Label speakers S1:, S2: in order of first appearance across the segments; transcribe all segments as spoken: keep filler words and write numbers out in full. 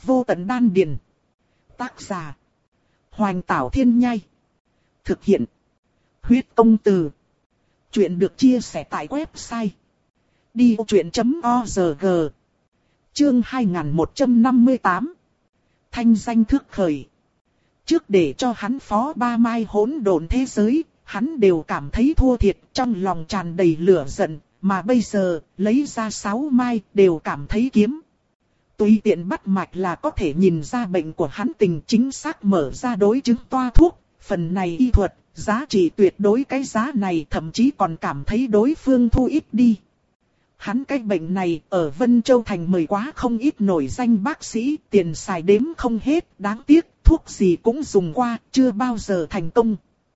S1: Vô tận đan điền. Tác giả. Hoành Tảo Thiên Nhai. Thực hiện. Huyết Công Từ. Chuyện được chia sẻ tại website đi vô chuyện chấm org. Chương hai nghìn một trăm năm mươi tám. Thanh danh thước khởi. Trước để cho hắn phó ba mai hỗn độn thế giới, hắn đều cảm thấy thua thiệt, trong lòng tràn đầy lửa giận, mà bây giờ, lấy ra sáu mai, đều cảm thấy kiếm. Tùy tiện bắt mạch là có thể nhìn ra bệnh của hắn tình chính xác, mở ra đối chứng toa thuốc, phần này y thuật, giá trị tuyệt đối, cái giá này thậm chí còn cảm thấy đối phương thu ít đi. Hắn cái bệnh này ở Vân Châu Thành mời quá không ít nổi danh bác sĩ, tiền xài đếm không hết, đáng tiếc, thuốc gì cũng dùng qua, chưa bao giờ thành công.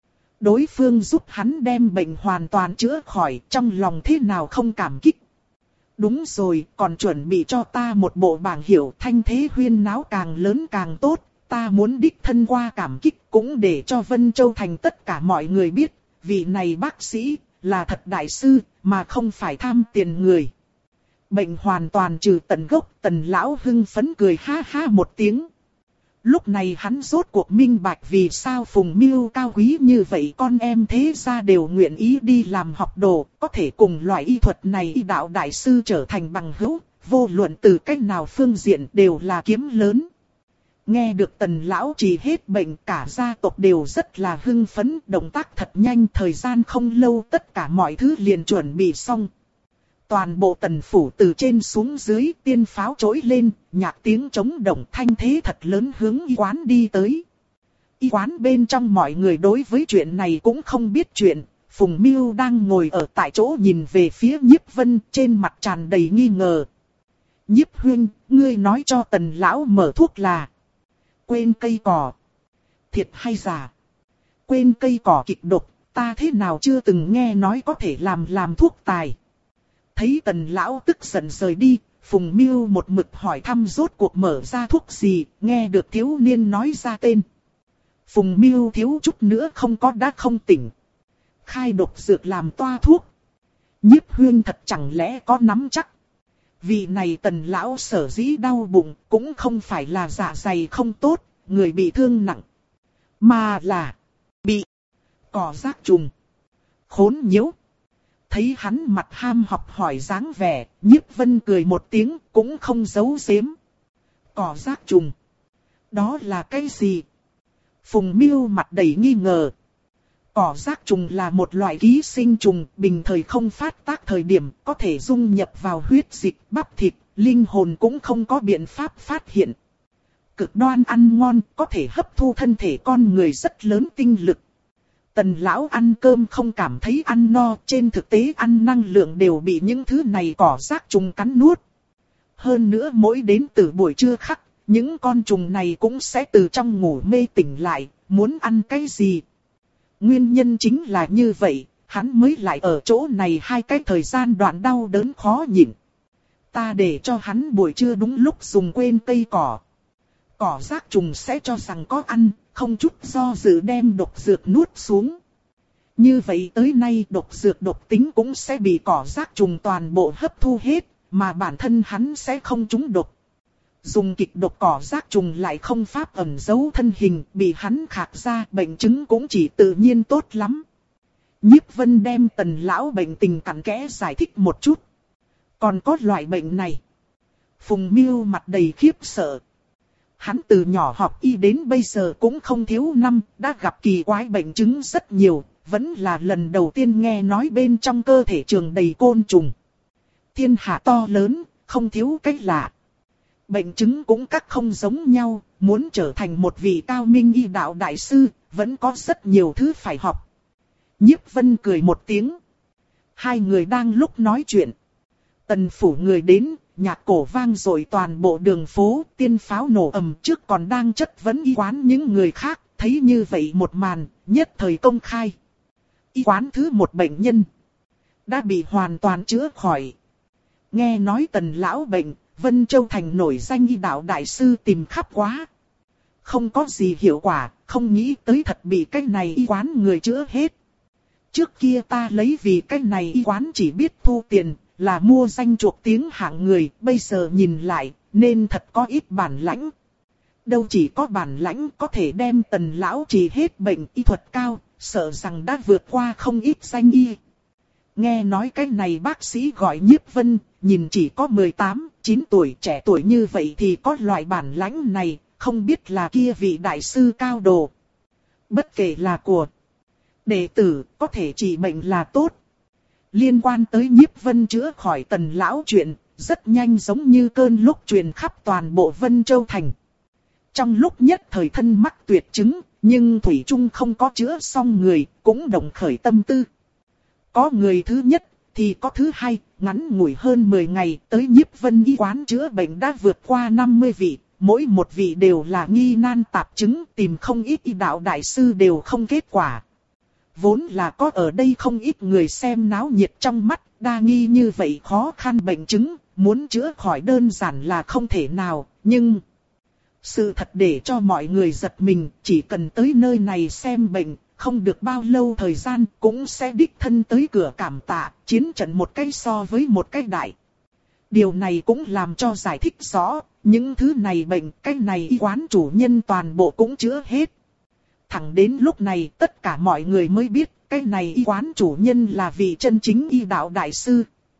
S1: Đối phương giúp hắn đem bệnh hoàn toàn chữa khỏi, trong lòng thế nào không cảm kích. Đúng rồi, còn chuẩn bị cho ta một bộ bảng hiệu, thanh thế huyên náo càng lớn càng tốt, ta muốn đích thân qua cảm kích, cũng để cho Vân Châu Thành tất cả mọi người biết, vị này bác sĩ là thật đại sư, mà không phải tham tiền người. Bệnh hoàn toàn trừ tận gốc, Tần lão hưng phấn cười ha ha một tiếng. Lúc này hắn rốt cuộc minh bạch vì sao Phùng Miêu cao quý như vậy, con em thế gia đều nguyện ý đi làm học đồ, có thể cùng loại y thuật này y đạo đại sư trở thành bằng hữu, vô luận từ cách nào phương diện đều là kiếm lớn. Nghe được Tần lão trị hết bệnh, cả gia tộc đều rất là hưng phấn, động tác thật nhanh, thời gian không lâu tất cả mọi thứ liền chuẩn bị xong. Toàn bộ Tần phủ từ trên xuống dưới, tiên pháo trỗi lên, nhạc tiếng trống động, thanh thế thật lớn hướng y quán đi tới. Y quán bên trong mọi người đối với chuyện này cũng không biết chuyện, Phùng Miêu đang ngồi ở tại chỗ nhìn về phía Nhiếp Vân, trên mặt tràn đầy nghi ngờ. Nhiếp huynh, ngươi nói cho Tần lão mở thuốc là quên cây cỏ. Thiệt hay giả? Quên cây cỏ kịch độc, ta thế nào chưa từng nghe nói có thể làm làm thuốc tài. Thấy Tần lão tức giận rời đi, Phùng Miêu một mực hỏi thăm rốt cuộc mở ra thuốc gì, nghe được thiếu niên nói ra tên. Phùng Miêu thiếu chút nữa không có đã không tỉnh. Khai độc dược làm toa thuốc. Nhiếp huyên thật chẳng lẽ có nắm chắc. Vị này Tần lão sở dĩ đau bụng cũng không phải là dạ dày không tốt, người bị thương nặng, mà là bị cỏ rác trùng khốn nhiễu. Thấy hắn mặt ham học hỏi dáng vẻ, Nhiếp Vân cười một tiếng cũng không giấu giếm. Cỏ rác trùng? Đó là cái gì? Phùng Miêu mặt đầy nghi ngờ. Cỏ rác trùng là một loại ký sinh trùng, bình thời không phát tác thời điểm, có thể dung nhập vào huyết dịch, bắp thịt, linh hồn cũng không có biện pháp phát hiện. Cực đoan ăn ngon, có thể hấp thu thân thể con người rất lớn tinh lực. Tần lão ăn cơm không cảm thấy ăn no, trên thực tế ăn năng lượng đều bị những thứ này cỏ rác trùng cắn nuốt. Hơn nữa mỗi đến từ buổi trưa khắc, những con trùng này cũng sẽ từ trong ngủ mê tỉnh lại, muốn ăn cái gì. Nguyên nhân chính là như vậy, hắn mới lại ở chỗ này hai cái thời gian đoạn đau đớn khó nhịn. Ta để cho hắn buổi trưa đúng lúc dùng quên cây cỏ. Cỏ rác trùng sẽ cho rằng có ăn, không chút do dự đem độc dược nuốt xuống. Như vậy tới nay độc dược độc tính cũng sẽ bị cỏ rác trùng toàn bộ hấp thu hết, mà bản thân hắn sẽ không trúng độc. Dùng kịch độc cỏ rác trùng lại không pháp ẩn giấu thân hình, bị hắn khạc ra, bệnh chứng cũng chỉ tự nhiên tốt lắm. Nhiếp Vân đem Tần lão bệnh tình cặn kẽ giải thích một chút. Còn có loại bệnh này. Phùng Miêu mặt đầy khiếp sợ. Hắn từ nhỏ học y đến bây giờ cũng không thiếu năm, đã gặp kỳ quái bệnh chứng rất nhiều, vẫn là lần đầu tiên nghe nói bên trong cơ thể trường đầy côn trùng. Thiên hạ to lớn, không thiếu cách lạ. Bệnh chứng cũng các không giống nhau, muốn trở thành một vị cao minh y đạo đại sư, vẫn có rất nhiều thứ phải học. Nhiếp Vân cười một tiếng. Hai người đang lúc nói chuyện. Tần phủ người đến, nhạc cổ vang rồi toàn bộ đường phố, tiên pháo nổ ầm, trước còn đang chất vấn y quán những người khác, thấy như vậy một màn, nhất thời công khai. Y quán thứ một bệnh nhân đã bị hoàn toàn chữa khỏi. Nghe nói Tần lão bệnh, Vân Châu Thành nổi danh y đạo đại sư tìm khắp quá. Không có gì hiệu quả, không nghĩ tới thật bị cái này y quán người chữa hết. Trước kia ta lấy vì cái này y quán chỉ biết thu tiền, là mua danh chuộc tiếng hạng người, bây giờ nhìn lại, nên thật có ít bản lãnh. Đâu chỉ có bản lãnh có thể đem Tần lão trị hết bệnh y thuật cao, sợ rằng đã vượt qua không ít danh y. Nghe nói cái này bác sĩ gọi Nhiếp Vân, nhìn chỉ có mười tám, chín tuổi, trẻ tuổi như vậy thì có loại bản lãnh này, không biết là kia vị đại sư cao đồ. Bất kể là của đệ tử, có thể trị bệnh là tốt. Liên quan tới Nhiếp Vân chữa khỏi Tần lão chuyện, rất nhanh giống như cơn lốc truyền khắp toàn bộ Vân Châu Thành. Trong lúc nhất thời thân mắc tuyệt chứng, nhưng Thủy Trung không có chữa xong người, cũng đồng khởi tâm tư. Có người thứ nhất, thì có thứ hai, ngắn ngủi hơn mười ngày, tới Nhiếp Vân y quán chữa bệnh đã vượt qua năm mươi vị, mỗi một vị đều là nghi nan tạp chứng, tìm không ít y đạo đại sư đều không kết quả. Vốn là có ở đây không ít người xem náo nhiệt trong mắt, đa nghi như vậy khó khăn bệnh chứng, muốn chữa khỏi đơn giản là không thể nào, nhưng... Sự thật để cho mọi người giật mình, chỉ cần tới nơi này xem bệnh, không được bao lâu thời gian cũng sẽ đích thân tới cửa cảm tạ, chiến trận một cái so với một cái đại. Điều này cũng làm cho giải thích rõ, những thứ này bệnh, cái này y quán chủ nhân toàn bộ cũng chữa hết. Thẳng đến lúc này tất cả mọi người mới biết, cái này y quán chủ nhân là vị chân chính y đạo đại sư.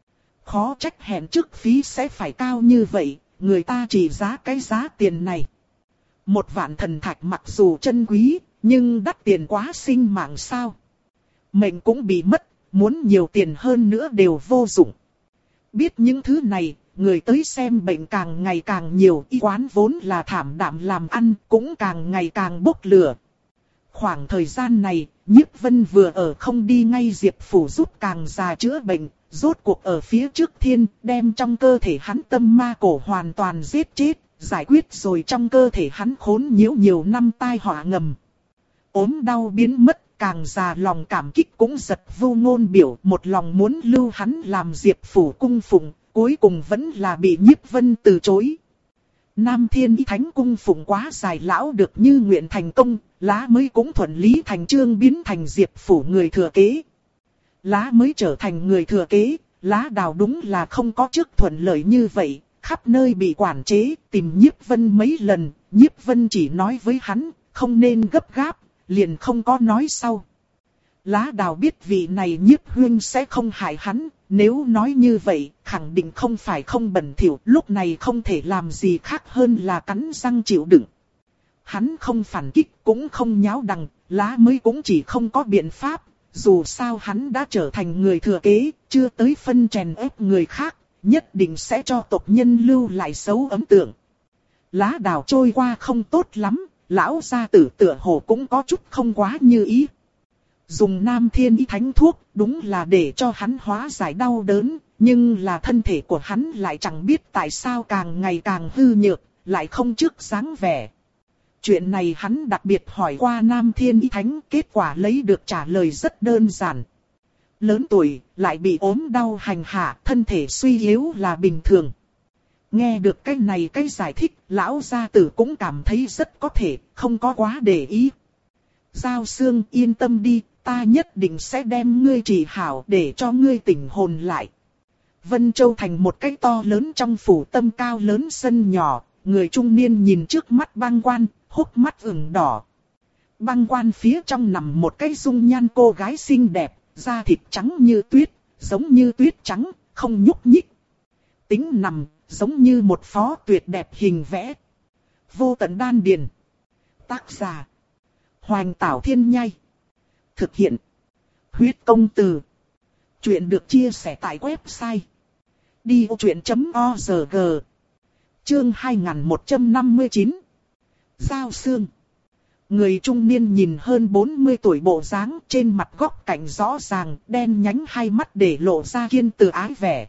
S1: Khó trách hẹn trước phí sẽ phải cao như vậy, người ta chỉ giá cái giá tiền này. Một vạn thần thạch mặc dù chân quý, nhưng đắt tiền quá sinh mạng sao. Mệnh cũng bị mất, muốn nhiều tiền hơn nữa đều vô dụng. Biết những thứ này, người tới xem bệnh càng ngày càng nhiều, y quán vốn là thảm đạm làm ăn, cũng càng ngày càng bốc lửa. Khoảng thời gian này, Nhiếp Vân vừa ở không đi ngay Diệp Phủ giúp càng già chữa bệnh, rốt cuộc ở phía trước thiên, đem trong cơ thể hắn tâm ma cổ hoàn toàn giết chết, giải quyết rồi trong cơ thể hắn khốn nhiễu nhiều năm tai họa ngầm. Ốm đau biến mất, càng già lòng cảm kích cũng giật vô ngôn biểu, một lòng muốn lưu hắn làm Diệp Phủ cung phụng, cuối cùng vẫn là bị Nhiếp Vân từ chối. Nam Thiên Y Thánh cung phụng quá dài lão được như nguyện thành công, lá mới cũng thuận lý thành chương biến thành Diệp Phủ người thừa kế. Lá mới trở thành người thừa kế, lá đào đúng là không có trước thuận lợi như vậy, khắp nơi bị quản chế, tìm Nhiếp Vân mấy lần, Nhiếp Vân chỉ nói với hắn, không nên gấp gáp, liền không có nói sau. Lá đào biết vị này Nhiếp huynh sẽ không hại hắn, nếu nói như vậy, khẳng định không phải không bẩn thỉu, lúc này không thể làm gì khác hơn là cắn răng chịu đựng. Hắn không phản kích, cũng không nháo đằng, lá mới cũng chỉ không có biện pháp, dù sao hắn đã trở thành người thừa kế, chưa tới phân chèn ép người khác, nhất định sẽ cho tộc nhân lưu lại xấu ấn tượng. Lá đào trôi qua không tốt lắm, lão gia tử tựa hồ cũng có chút không quá như ý. Dùng Nam Thiên Y Thánh thuốc, đúng là để cho hắn hóa giải đau đớn, nhưng là thân thể của hắn lại chẳng biết tại sao càng ngày càng hư nhược, lại không trước dáng vẻ. Chuyện này hắn đặc biệt hỏi qua Nam Thiên Y Thánh, kết quả lấy được trả lời rất đơn giản. Lớn tuổi, lại bị ốm đau hành hạ, thân thể suy yếu là bình thường. Nghe được cái này cái giải thích, lão gia tử cũng cảm thấy rất có thể, không có quá để ý. Giao Sương yên tâm đi, ta nhất định sẽ đem ngươi trị hảo để cho ngươi tỉnh hồn lại. Vân Châu thành một cái to lớn trong phủ tâm cao lớn sân nhỏ, người trung niên nhìn trước mắt băng quan, hốc mắt ửng đỏ. Băng quan phía trong nằm một cái dung nhan cô gái xinh đẹp, da thịt trắng như tuyết, giống như tuyết trắng, không nhúc nhích. Tính nằm, giống như một phó tuyệt đẹp hình vẽ. Vô tận đan điền. Tác giả Hoành Tảo Thiên Nhai. Thực hiện Huyết Công Từ. Chuyện được chia sẻ tại website đi ô chuyện chấm org. Chương hai nghìn một trăm năm mươi chín. Giao Sương. Người trung niên nhìn hơn bốn mươi tuổi bộ dáng, trên mặt góc cạnh rõ ràng, đen nhánh hai mắt để lộ ra kiên từ ái vẻ.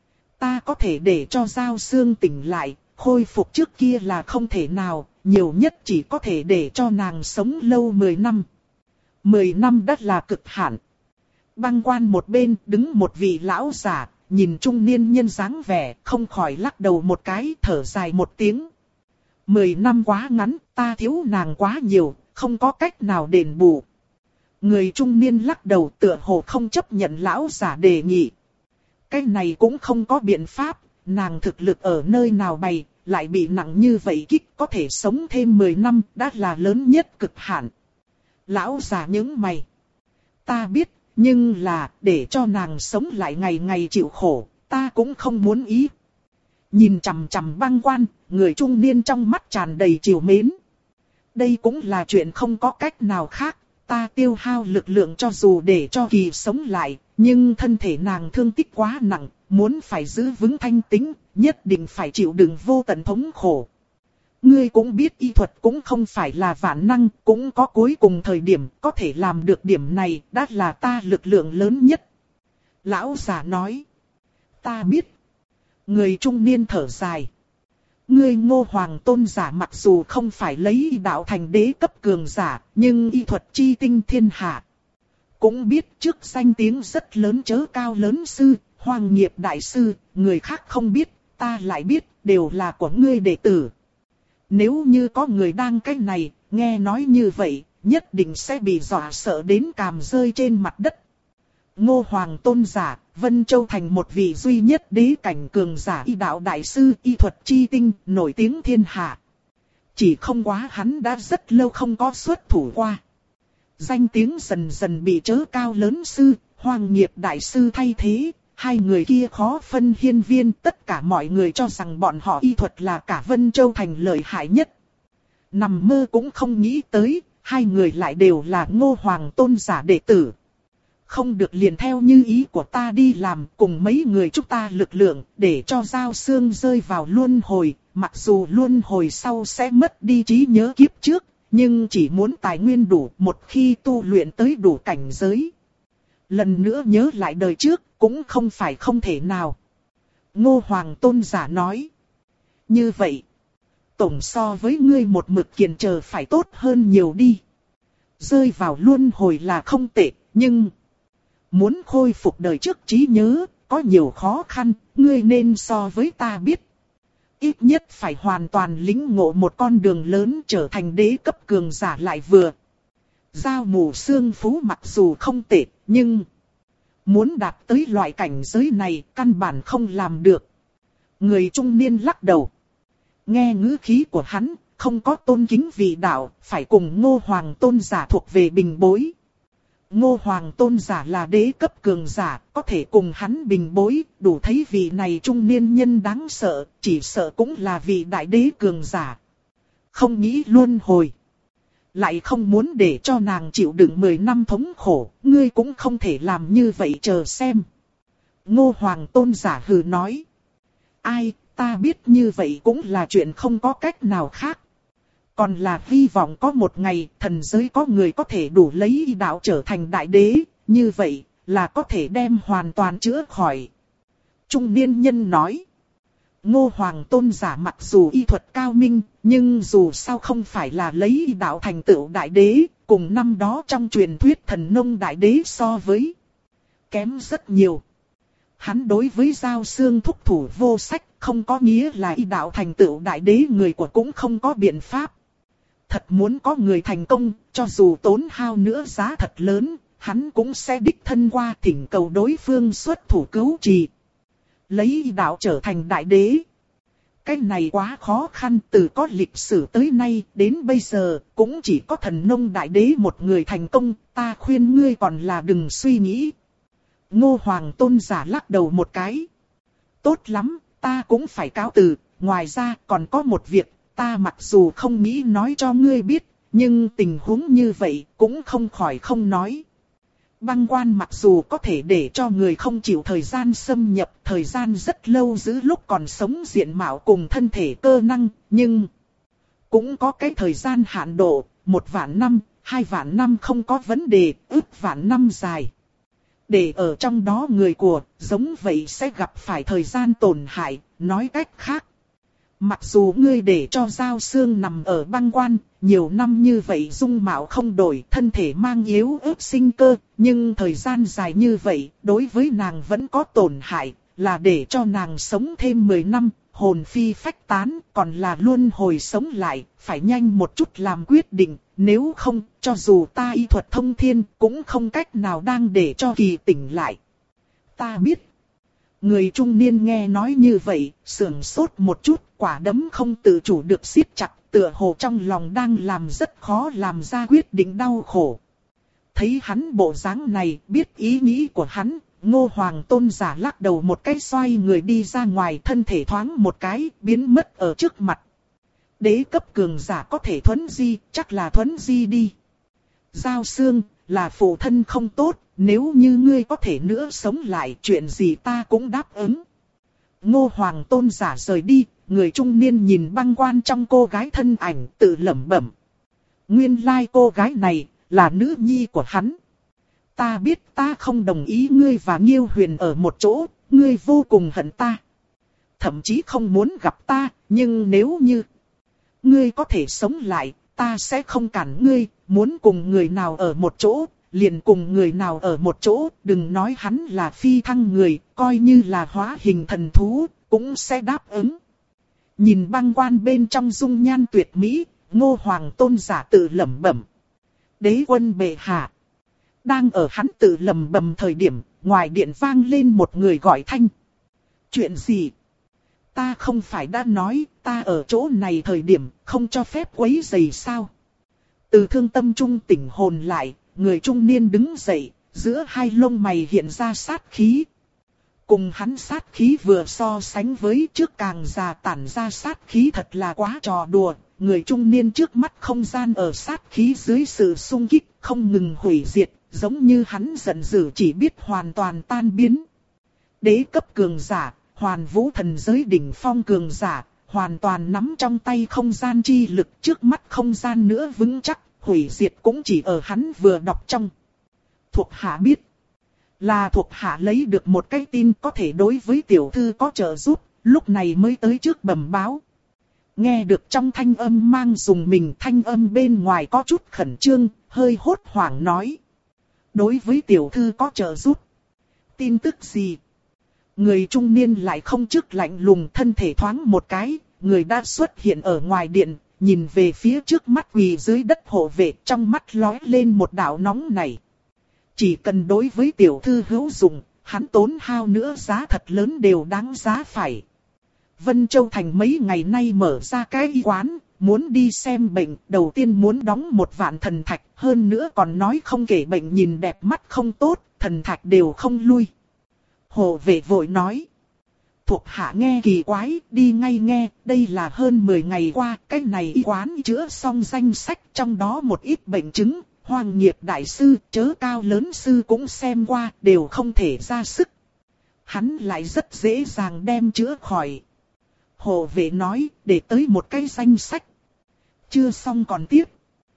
S1: Ta có thể để cho Giao Sương tỉnh lại, khôi phục trước kia là không thể nào, nhiều nhất chỉ có thể để cho nàng sống lâu mười năm. mười năm đất là cực hạn. Băng quan một bên đứng một vị lão giả, nhìn trung niên nhân dáng vẻ, không khỏi lắc đầu một cái, thở dài một tiếng. Mười năm quá ngắn, ta thiếu nàng quá nhiều, không có cách nào đền bù. Người trung niên lắc đầu tựa hồ không chấp nhận lão giả đề nghị. Cái này cũng không có biện pháp, nàng thực lực ở nơi nào bày, lại bị nặng như vậy kích có thể sống thêm mười năm đã là lớn nhất cực hạn. Lão già nhướng mày. Ta biết, nhưng là để cho nàng sống lại ngày ngày chịu khổ, ta cũng không muốn ý. Nhìn chằm chằm Băng Quan, người trung niên trong mắt tràn đầy trìu mến. Đây cũng là chuyện không có cách nào khác, ta tiêu hao lực lượng cho dù để cho Kỳ sống lại, nhưng thân thể nàng thương tích quá nặng, muốn phải giữ vững thanh tĩnh, nhất định phải chịu đựng vô tận thống khổ. Ngươi cũng biết y thuật cũng không phải là vạn năng, cũng có cuối cùng thời điểm, có thể làm được điểm này, đã là ta lực lượng lớn nhất. Lão già nói. Ta biết. Người trung niên thở dài. Ngươi Ngô Hoàng tôn giả mặc dù không phải lấy y đạo thành đế cấp cường giả, nhưng y thuật chi tinh thiên hạ. Cũng biết trước danh tiếng rất lớn chớ cao lớn sư, Hoàng Nghiệp đại sư, người khác không biết, ta lại biết, đều là của ngươi đệ tử. Nếu như có người đang cách này, nghe nói như vậy, nhất định sẽ bị dọa sợ đến càm rơi trên mặt đất. Ngô Hoàng tôn giả, Vân Châu thành một vị duy nhất đế cảnh cường giả y đạo đại sư, y thuật chi tinh, nổi tiếng thiên hạ. Chỉ không quá hắn đã rất lâu không có xuất thủ qua. Danh tiếng dần dần bị chớ cao lớn sư, Hoàng Nghiệp đại sư thay thế. Hai người kia khó phân hiên viên, tất cả mọi người cho rằng bọn họ y thuật là cả Vân Châu thành lợi hại nhất. Nằm mơ cũng không nghĩ tới, hai người lại đều là Ngô Hoàng tôn giả đệ tử. Không được liền theo như ý của ta đi làm cùng mấy người chúng ta lực lượng để cho Giao Xương rơi vào luân hồi, mặc dù luân hồi sau sẽ mất đi trí nhớ kiếp trước, nhưng chỉ muốn tài nguyên đủ một khi tu luyện tới đủ cảnh giới. Lần nữa nhớ lại đời trước cũng không phải không thể nào. Ngô Hoàng tôn giả nói. Như vậy, tổng so với ngươi một mực kiền chờ phải tốt hơn nhiều đi. Rơi vào luân hồi là không tệ, nhưng muốn khôi phục đời trước trí nhớ, có nhiều khó khăn, ngươi nên so với ta biết. Ít nhất phải hoàn toàn lĩnh ngộ một con đường lớn trở thành đế cấp cường giả lại vừa. Giao mù xương phú mặc dù không tệ, nhưng muốn đạt tới loại cảnh giới này căn bản không làm được. Người trung niên lắc đầu. Nghe ngữ khí của hắn, không có tôn kính vị đạo, phải cùng Ngô Hoàng tôn giả thuộc về bình bối. Ngô Hoàng tôn giả là đế cấp cường giả, có thể cùng hắn bình bối, đủ thấy vị này trung niên nhân đáng sợ, chỉ sợ cũng là vị đại đế cường giả. Không nghĩ luân hồi. Lại không muốn để cho nàng chịu đựng mười năm thống khổ, ngươi cũng không thể làm như vậy chờ xem. Ngô Hoàng tôn giả hừ nói. Ai, ta biết như vậy cũng là chuyện không có cách nào khác. Còn là hy vọng có một ngày thần giới có người có thể đủ lấy y đạo trở thành đại đế, như vậy là có thể đem hoàn toàn chữa khỏi. Trung niên nhân nói. Ngô Hoàng tôn giả mặc dù y thuật cao minh, nhưng dù sao không phải là lấy y đạo thành tựu đại đế, cùng năm đó trong truyền thuyết thần nông đại đế so với kém rất nhiều. Hắn đối với Giao Xương thúc thủ vô sách, không có nghĩa là y đạo thành tựu đại đế người của cũng không có biện pháp. Thật muốn có người thành công, cho dù tốn hao nữa giá thật lớn, hắn cũng sẽ đích thân qua thỉnh cầu đối phương xuất thủ cứu trì. Lấy y đạo trở thành đại đế. Cái này quá khó khăn, từ có lịch sử tới nay đến bây giờ cũng chỉ có thần nông đại đế một người thành công, ta khuyên ngươi còn là đừng suy nghĩ. Ngô Hoàng tôn giả lắc đầu một cái. Tốt lắm, ta cũng phải cáo từ, ngoài ra còn có một việc, ta mặc dù không nghĩ nói cho ngươi biết, nhưng tình huống như vậy cũng không khỏi không nói. Băng quan mặc dù có thể để cho người không chịu thời gian xâm nhập, thời gian rất lâu giữ lúc còn sống diện mạo cùng thân thể cơ năng, nhưng cũng có cái thời gian hạn độ, một vạn năm, hai vạn năm không có vấn đề, ước vạn năm dài. Để ở trong đó người của, giống vậy sẽ gặp phải thời gian tổn hại, nói cách khác. Mặc dù ngươi để cho Giao Xương nằm ở băng quan, nhiều năm như vậy dung mạo không đổi, thân thể mang yếu ớt sinh cơ, nhưng thời gian dài như vậy, đối với nàng vẫn có tổn hại, là để cho nàng sống thêm mười năm, hồn phi phách tán, còn là luân hồi sống lại, phải nhanh một chút làm quyết định, nếu không, cho dù ta y thuật thông thiên, cũng không cách nào đang để cho Kỳ tỉnh lại. Ta biết. Người trung niên nghe nói như vậy, sưởng sốt một chút, quả đấm không tự chủ được siết chặt, tựa hồ trong lòng đang làm rất khó làm ra quyết định đau khổ. Thấy hắn bộ dáng này, biết ý nghĩ của hắn, Ngô Hoàng Tôn giả lắc đầu một cái xoay người đi ra ngoài, thân thể thoáng một cái, biến mất ở trước mặt. Đế cấp cường giả có thể thuấn di, chắc là thuấn di đi. Giao Xương, là phụ thân không tốt, nếu như ngươi có thể nữa sống lại, chuyện gì ta cũng đáp ứng. Ngô Hoàng Tôn giả rời đi, người trung niên nhìn băng quan trong cô gái thân ảnh, tự lẩm bẩm. Nguyên lai cô gái này, là nữ nhi của hắn. Ta biết ta không đồng ý ngươi và Nghiêu Huyền ở một chỗ, ngươi vô cùng hận ta. Thậm chí không muốn gặp ta, nhưng nếu như ngươi có thể sống lại, ta sẽ không cản ngươi, muốn cùng người nào ở một chỗ, liền cùng người nào ở một chỗ, đừng nói hắn là phi thăng người, coi như là hóa hình thần thú, cũng sẽ đáp ứng. Nhìn băng quan bên trong dung nhan tuyệt mỹ, Ngô Hoàng Tôn giả tự lẩm bẩm. Đế quân bệ hạ. Đang ở hắn tự lẩm bẩm thời điểm, ngoài điện vang lên một người gọi thanh. Chuyện gì? Ta không phải đã nói, ta ở chỗ này thời điểm, không cho phép quấy rầy sao? Từ thương tâm trung tỉnh hồn lại, người trung niên đứng dậy, giữa hai lông mày hiện ra sát khí. Cùng hắn sát khí vừa so sánh với trước càng già tản ra sát khí thật là quá trò đùa. Người trung niên trước mắt không gian ở sát khí dưới sự xung kích, không ngừng hủy diệt, giống như hắn giận dữ chỉ biết hoàn toàn tan biến. Đế cấp cường giả, hoàn vũ thần giới đỉnh phong cường giả, hoàn toàn nắm trong tay không gian chi lực, trước mắt không gian nữa vững chắc, hủy diệt cũng chỉ ở hắn vừa đọc trong. Thuộc hạ biết, là thuộc hạ lấy được một cái tin có thể đối với tiểu thư có trợ giúp, lúc này mới tới trước bẩm báo. Nghe được trong thanh âm mang dùng mình, thanh âm bên ngoài có chút khẩn trương, hơi hốt hoảng nói. Đối với tiểu thư có trợ giúp. Tin tức gì? Người trung niên lại không trước lạnh lùng, thân thể thoáng một cái, người đã xuất hiện ở ngoài điện, nhìn về phía trước mắt quỳ dưới đất hộ vệ, trong mắt lóe lên một đạo nóng này. Chỉ cần đối với tiểu thư hữu dụng, hắn tốn hao nữa giá thật lớn đều đáng giá phải. Vân Châu Thành mấy ngày nay mở ra cái y quán, muốn đi xem bệnh, đầu tiên muốn đóng một vạn thần thạch, hơn nữa còn nói không kể bệnh nhìn đẹp mắt không tốt, thần thạch đều không lui. Hộ vệ vội nói. Thuộc hạ nghe kỳ quái, đi ngay nghe, đây là hơn mười ngày qua, cái này y quán chữa xong danh sách, trong đó một ít bệnh chứng, Hoàng Nghiệp đại sư, chớ cao lớn sư cũng xem qua, đều không thể ra sức. Hắn lại rất dễ dàng đem chữa khỏi. Hộ vệ nói, để tới một cái danh sách. Chưa xong còn tiếp.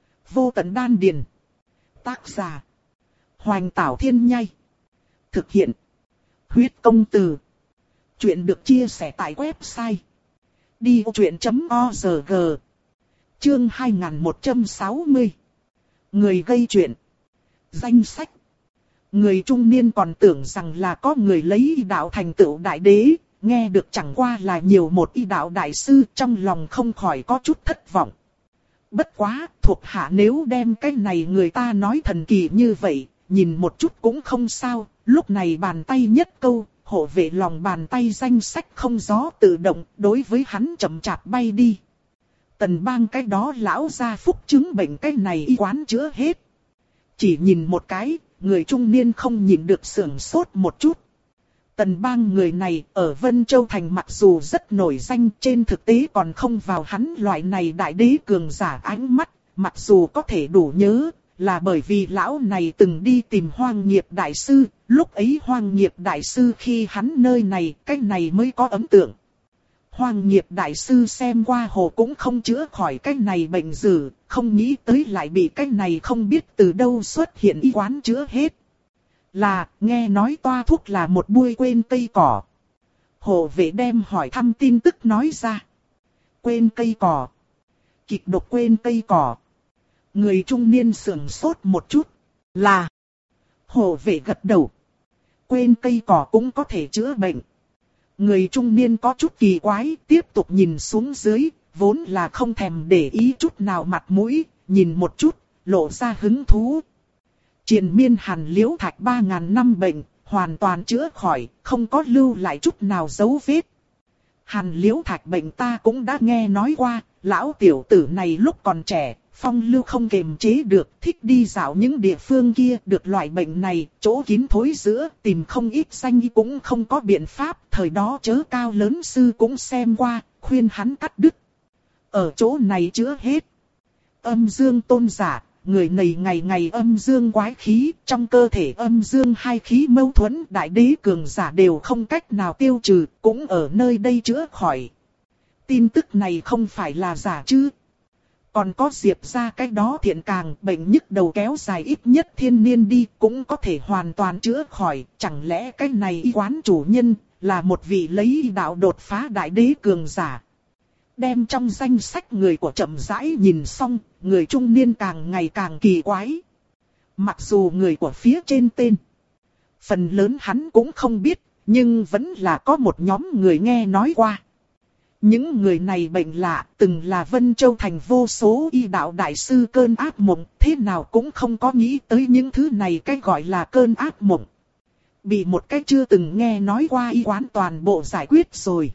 S1: Vô tận đan điền. Tác giả. Hoành Tảo Thiên Nhai. Thực hiện. Huyết công từ. Chuyện được chia sẻ tại website. đi ô chuyện chấm org. Chương hai nghìn một trăm sáu mươi. Người gây chuyện. Danh sách. Người trung niên còn tưởng rằng là có người lấy y đạo thành tựu đại đế. Nghe được chẳng qua là nhiều một y đạo đại sư, trong lòng không khỏi có chút thất vọng. Bất quá, thuộc hạ nếu đem cái này người ta nói thần kỳ như vậy, nhìn một chút cũng không sao. Lúc này bàn tay nhất câu, hộ vệ lòng bàn tay danh sách không gió tự động, đối với hắn chậm chạp bay đi. Tần Bang cái đó lão gia phúc chứng bệnh cái này y quán chữa hết. Chỉ nhìn một cái, người trung niên không nhìn được sưởng sốt một chút. Tần Bang người này ở Vân Châu Thành mặc dù rất nổi danh, trên thực tế còn không vào hắn loại này đại đế cường giả ánh mắt, mặc dù có thể đủ nhớ, là bởi vì lão này từng đi tìm Hoang Nghiệp đại sư, lúc ấy Hoang Nghiệp đại sư khi hắn nơi này, cái này mới có ấn tượng. Hoang Nghiệp đại sư xem qua hồ cũng không chữa khỏi cái này bệnh dữ, không nghĩ tới lại bị cái này không biết từ đâu xuất hiện y quán chữa hết. Là, nghe nói toa thuốc là một bui quên cây cỏ. Hộ vệ đem hỏi thăm tin tức nói ra. Quên cây cỏ. Kịch độc quên cây cỏ. Người trung niên sườn sốt một chút. Là. Hộ vệ gật đầu. Quên cây cỏ cũng có thể chữa bệnh. Người trung niên có chút kỳ quái, tiếp tục nhìn xuống dưới, vốn là không thèm để ý chút nào mặt mũi, nhìn một chút, lộ ra hứng thú. Triền miên hàn liễu thạch ba ngàn năm bệnh, hoàn toàn chữa khỏi, không có lưu lại chút nào dấu vết. Hàn Liễu Thạch bệnh ta cũng đã nghe nói qua, lão tiểu tử này lúc còn trẻ, phong lưu không kềm chế được, thích đi dạo những địa phương kia, được loại bệnh này, chỗ kín thối giữa, tìm không ít danh y cũng không có biện pháp, thời đó chớ Cao lớn sư cũng xem qua, khuyên hắn cắt đứt. Ở chỗ này chữa hết. Âm dương tôn giả, người này ngày ngày âm dương quái khí, trong cơ thể âm dương hai khí mâu thuẫn, đại đế cường giả đều không cách nào tiêu trừ, cũng ở nơi đây chữa khỏi. Tin tức này không phải là giả chứ? Còn có Diệp ra cái đó thiện càng, bệnh nhức đầu kéo dài ít nhất thiên niên đi, cũng có thể hoàn toàn chữa khỏi, chẳng lẽ cái này y quán chủ nhân, là một vị lấy y đạo đột phá đại đế cường giả? Đem trong danh sách người của chậm rãi nhìn xong, người trung niên càng ngày càng kỳ quái. Mặc dù người của phía trên tên, phần lớn hắn cũng không biết, nhưng vẫn là có một nhóm người nghe nói qua. Những người này bệnh lạ, từng là Vân Châu thành vô số y đạo đại sư cơn ác mộng, thế nào cũng không có nghĩ tới những thứ này cái gọi là cơn ác mộng. Bị một cái chưa từng nghe nói qua y quán toàn bộ giải quyết rồi.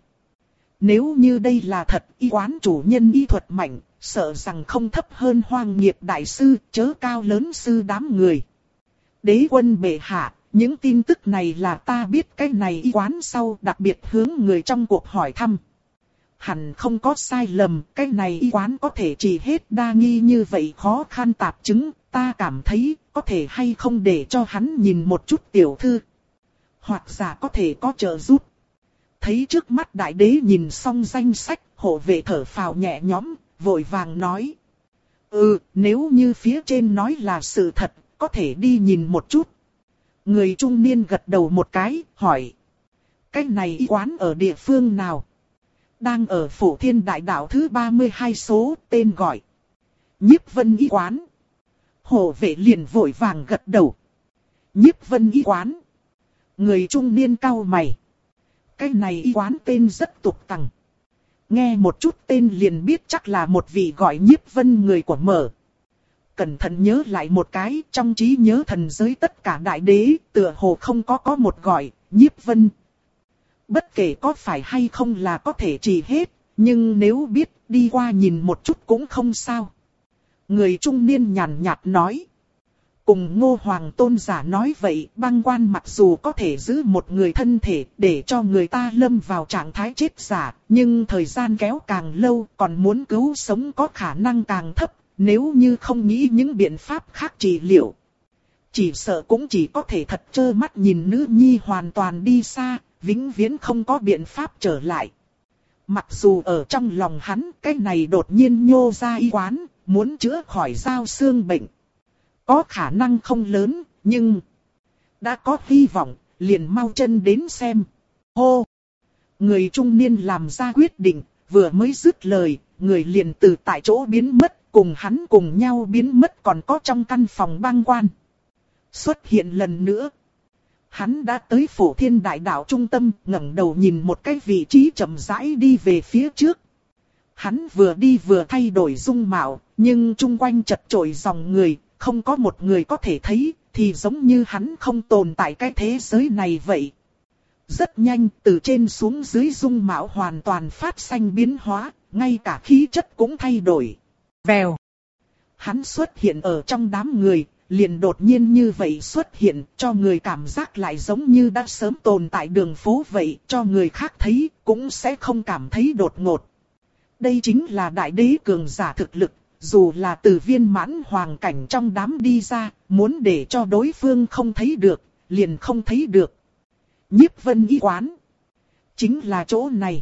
S1: Nếu như đây là thật, y quán chủ nhân y thuật mạnh, sợ rằng không thấp hơn Hoang Nghiệp đại sư, chớ Cao lớn sư đám người. Đế quân bệ hạ, những tin tức này là ta biết cái này y quán sau, đặc biệt hướng người trong cuộc hỏi thăm. Hẳn không có sai lầm, cái này y quán có thể trị hết đa nghi như vậy khó khăn tạp chứng, ta cảm thấy có thể hay không để cho hắn nhìn một chút tiểu thư. Hoặc giả có thể có trợ giúp. Thấy trước mắt đại đế nhìn xong danh sách, hộ vệ thở phào nhẹ nhõm, vội vàng nói. Ừ, nếu như phía trên nói là sự thật, có thể đi nhìn một chút. Người trung niên gật đầu một cái, hỏi. Cái này y quán ở địa phương nào? Đang ở Phổ Thiên Đại Đạo thứ ba mươi hai số, tên gọi Nhiếp Vân y quán. Hộ vệ liền vội vàng gật đầu. Nhiếp Vân y quán. Người trung niên cau mày. Cái này y quán tên rất tục tằng. Nghe một chút tên liền biết chắc là một vị gọi Nhiếp Vân người của mở. Cẩn thận nhớ lại một cái, trong trí nhớ thần giới tất cả đại đế, tựa hồ không có có một gọi Nhiếp Vân. Bất kể có phải hay không là có thể trị hết, nhưng nếu biết đi qua nhìn một chút cũng không sao. Người trung niên nhàn nhạt nói. Cùng Ngô Hoàng tôn giả nói vậy, băng quan mặc dù có thể giữ một người thân thể để cho người ta lâm vào trạng thái chết giả, nhưng thời gian kéo càng lâu còn muốn cứu sống có khả năng càng thấp, nếu như không nghĩ những biện pháp khác trị liệu. Chỉ sợ cũng chỉ có thể thật trơ mắt nhìn nữ nhi hoàn toàn đi xa, vĩnh viễn không có biện pháp trở lại. Mặc dù ở trong lòng hắn cái này đột nhiên nhô ra y quán, muốn chữa khỏi dao xương bệnh. Có khả năng không lớn, nhưng đã có hy vọng, liền mau chân đến xem. Hô! Người trung niên làm ra quyết định, vừa mới dứt lời, người liền từ tại chỗ biến mất, cùng hắn cùng nhau biến mất còn có trong căn phòng băng quan. Xuất hiện lần nữa. Hắn đã tới Phổ Thiên Đại Đạo trung tâm, ngẩng đầu nhìn một cái vị trí chậm rãi đi về phía trước. Hắn vừa đi vừa thay đổi dung mạo, nhưng chung quanh chật chội dòng người, không có một người có thể thấy, thì giống như hắn không tồn tại cái thế giới này vậy. Rất nhanh, từ trên xuống dưới dung mạo hoàn toàn phát sinh biến hóa, ngay cả khí chất cũng thay đổi. Vèo! Hắn xuất hiện ở trong đám người, liền đột nhiên như vậy xuất hiện, cho người cảm giác lại giống như đã sớm tồn tại đường phố vậy, cho người khác thấy, cũng sẽ không cảm thấy đột ngột. Đây chính là đại đế cường giả thực lực, dù là từ viên mãn hoàng cảnh trong đám đi ra, muốn để cho đối phương không thấy được, liền không thấy được. Nhiếp Vân y quán. Chính là chỗ này.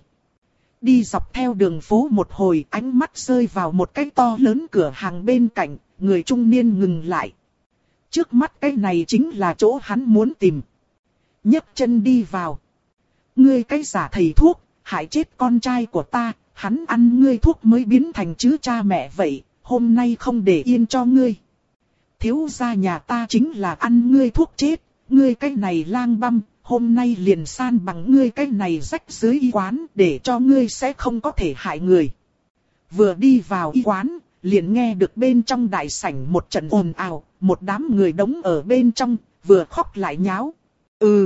S1: Đi dọc theo đường phố một hồi, ánh mắt rơi vào một cái to lớn cửa hàng bên cạnh, người trung niên ngừng lại. Trước mắt cái này chính là chỗ hắn muốn tìm. Nhấc chân đi vào. Ngươi cái giả thầy thuốc, hại chết con trai của ta, hắn ăn ngươi thuốc mới biến thành chứ cha mẹ vậy, hôm nay không để yên cho ngươi. Thiếu gia nhà ta chính là ăn ngươi thuốc chết, ngươi cái này lang băm, hôm nay liền san bằng ngươi cái này rách dưới y quán, để cho ngươi sẽ không có thể hại người. Vừa đi vào y quán, liền nghe được bên trong đại sảnh một trận ồn ào, một đám người đống ở bên trong, vừa khóc lại nháo. Ừ.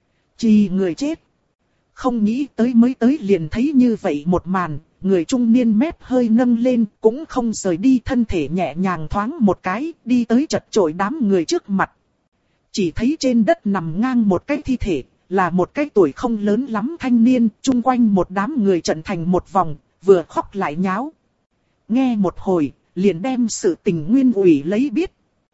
S1: Chỉ người chết. Không nghĩ tới mới tới liền thấy như vậy một màn, người trung niên mép hơi nâng lên, cũng không rời đi, thân thể nhẹ nhàng thoáng một cái, đi tới chật chội đám người trước mặt. Chỉ thấy trên đất nằm ngang một cái thi thể, là một cái tuổi không lớn lắm thanh niên, chung quanh một đám người trận thành một vòng, vừa khóc lại nháo. Nghe một hồi, liền đem sự tình nguyên ủy lấy biết.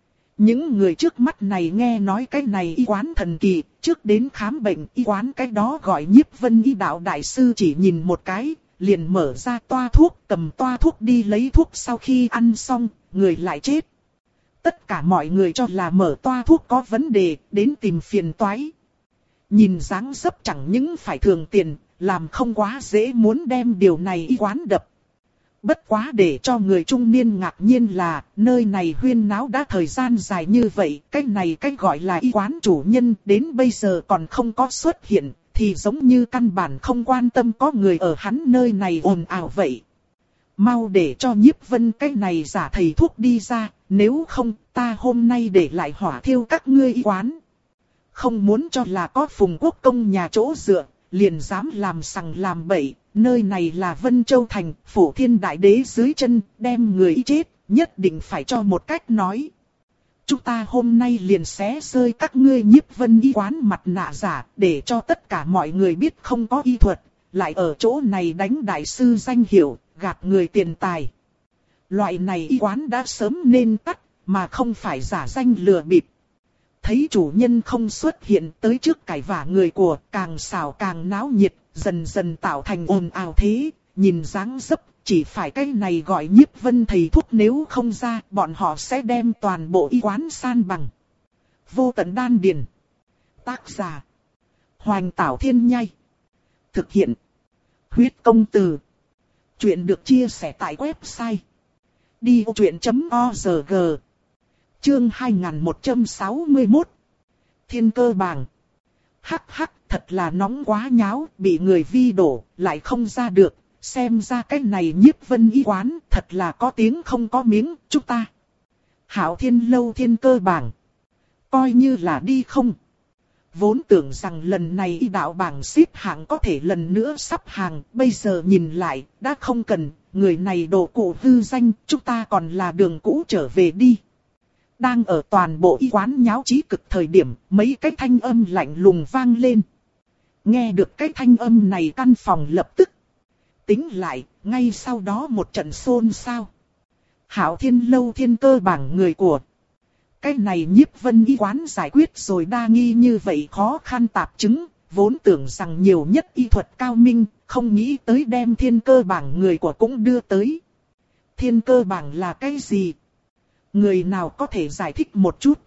S1: Những người trước mắt này nghe nói cái này y quán thần kỳ, trước đến khám bệnh y quán cái đó gọi Nhiếp Vân Y đạo đại sư chỉ nhìn một cái, liền mở ra toa thuốc, cầm toa thuốc đi lấy thuốc, sau khi ăn xong, người lại chết. Tất cả mọi người cho là mở toa thuốc có vấn đề, đến tìm phiền toái. Nhìn dáng dấp chẳng những phải thường tiền, làm không quá dễ muốn đem điều này y quán đập. Bất quá để cho người trung niên ngạc nhiên là, nơi này huyên náo đã thời gian dài như vậy, cái này cái gọi là y quán chủ nhân đến bây giờ còn không có xuất hiện, thì giống như căn bản không quan tâm có người ở hắn nơi này ồn ào vậy. Mau để cho Nhiếp Vân cái này giả thầy thuốc đi ra, nếu không ta hôm nay để lại hỏa thiêu các ngươi y quán. Không muốn cho là có Phùng Quốc Công nhà chỗ dựa, liền dám làm sằng làm bậy. Nơi này là Vân Châu Thành, Phổ Thiên Đại Đế dưới chân, đem người y chết, nhất định phải cho một cách nói. Chúng ta hôm nay liền xé rơi các ngươi Nhiếp Vân y quán mặt nạ giả, để cho tất cả mọi người biết không có y thuật, lại ở chỗ này đánh đại sư danh hiệu, gạt người tiền tài. Loại này y quán đã sớm nên tắt, mà không phải giả danh lừa bịp. Thấy chủ nhân không xuất hiện, tới trước cãi vả người của, càng xào càng náo nhiệt, dần dần tạo thành ồn ào thế, nhìn dáng dấp, chỉ phải cái này gọi Nhiếp Vân thầy thuốc, nếu không ra, bọn họ sẽ đem toàn bộ y quán san bằng. Vô tận đan điền. Tác giả: Hoành Tảo Thiên Nhai. Thực hiện: Huyết Công Từ. Chuyện được chia sẻ tại website đi vô chuyện chấm org. Chương hai nghìn một trăm sáu mươi mốt. Thiên Cơ Bảng. Hắc hắc, thật là nóng quá nháo, bị người vi đổ, lại không ra được. Xem ra cái này Nhiếp Vân y quán, thật là có tiếng không có miếng, chúng ta. Hạo Thiên Lâu Thiên Cơ Bảng. Coi như là đi không. Vốn tưởng rằng lần này y đạo bảng xếp hạng có thể lần nữa sắp hàng, bây giờ nhìn lại, đã không cần, người này đồ cụ hư danh, chúng ta còn là đường cũ trở về đi. Đang ở toàn bộ y quán nháo chí cực thời điểm, mấy cái thanh âm lạnh lùng vang lên. Nghe được cái thanh âm này, căn phòng lập tức tính lại, ngay sau đó một trận xôn xao. Hạo Thiên Lâu Thiên Cơ Bảng người của cái này Nhiếp Vân y quán giải quyết rồi đa nghi như vậy khó khăn tạp chứng, vốn tưởng rằng nhiều nhất y thuật cao minh, không nghĩ tới đem Thiên Cơ Bảng người của cũng đưa tới. Thiên Cơ Bảng là cái gì? Người nào có thể giải thích một chút?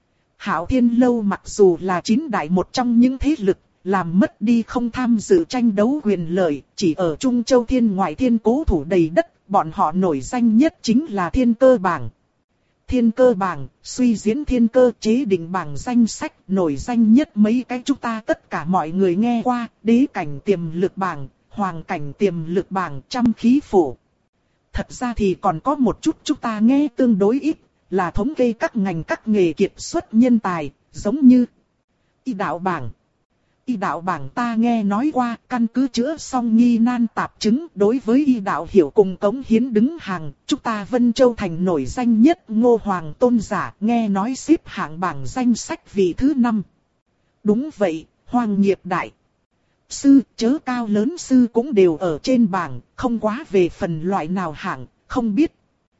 S1: Hạo Thiên Lâu mặc dù là chín đại một trong những thế lực, làm mất đi không tham dự tranh đấu quyền lợi, chỉ ở Trung Châu Thiên ngoại thiên cố thủ đầy đất, bọn họ nổi danh nhất chính là Thiên Cơ Bảng. Thiên Cơ Bảng, suy diễn thiên cơ, chế định bảng danh sách, nổi danh nhất mấy cái chúng ta tất cả mọi người nghe qua, đế cảnh tiềm lực bảng, hoàng cảnh tiềm lực bảng, trăm khí phổ. Thật ra thì còn có một chút chúng ta nghe tương đối ít, là thống kê các ngành các nghề kiệt xuất nhân tài, giống như y đạo bảng. Y đạo bảng ta nghe nói qua, căn cứ chữa xong nghi nan tạp chứng, đối với y đạo hiểu cùng cống hiến đứng hàng, chúng ta Vân Châu Thành nổi danh nhất Ngô Hoàng Tôn giả, nghe nói xếp hạng bảng danh sách vị thứ năm. Đúng vậy, Hoàng Nghiệp Đại Sư, chớ cao lớn sư cũng đều ở trên bảng, không quá về phần loại nào hạng, không biết.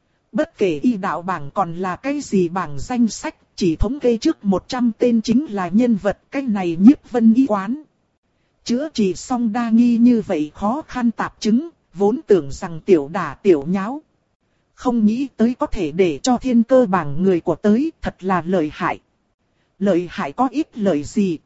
S1: Bất kể y đạo bảng còn là cái gì bảng danh sách, chỉ thống kê trước một trăm tên chính là nhân vật, cái này Nhiếp Vân y quán. Chữa trị xong đa nghi như vậy khó khăn tạp chứng, vốn tưởng rằng tiểu đả tiểu nháo. Không nghĩ tới có thể để cho Thiên Cơ Bảng người của tới, thật là lợi hại. Lợi hại có ít lợi gì?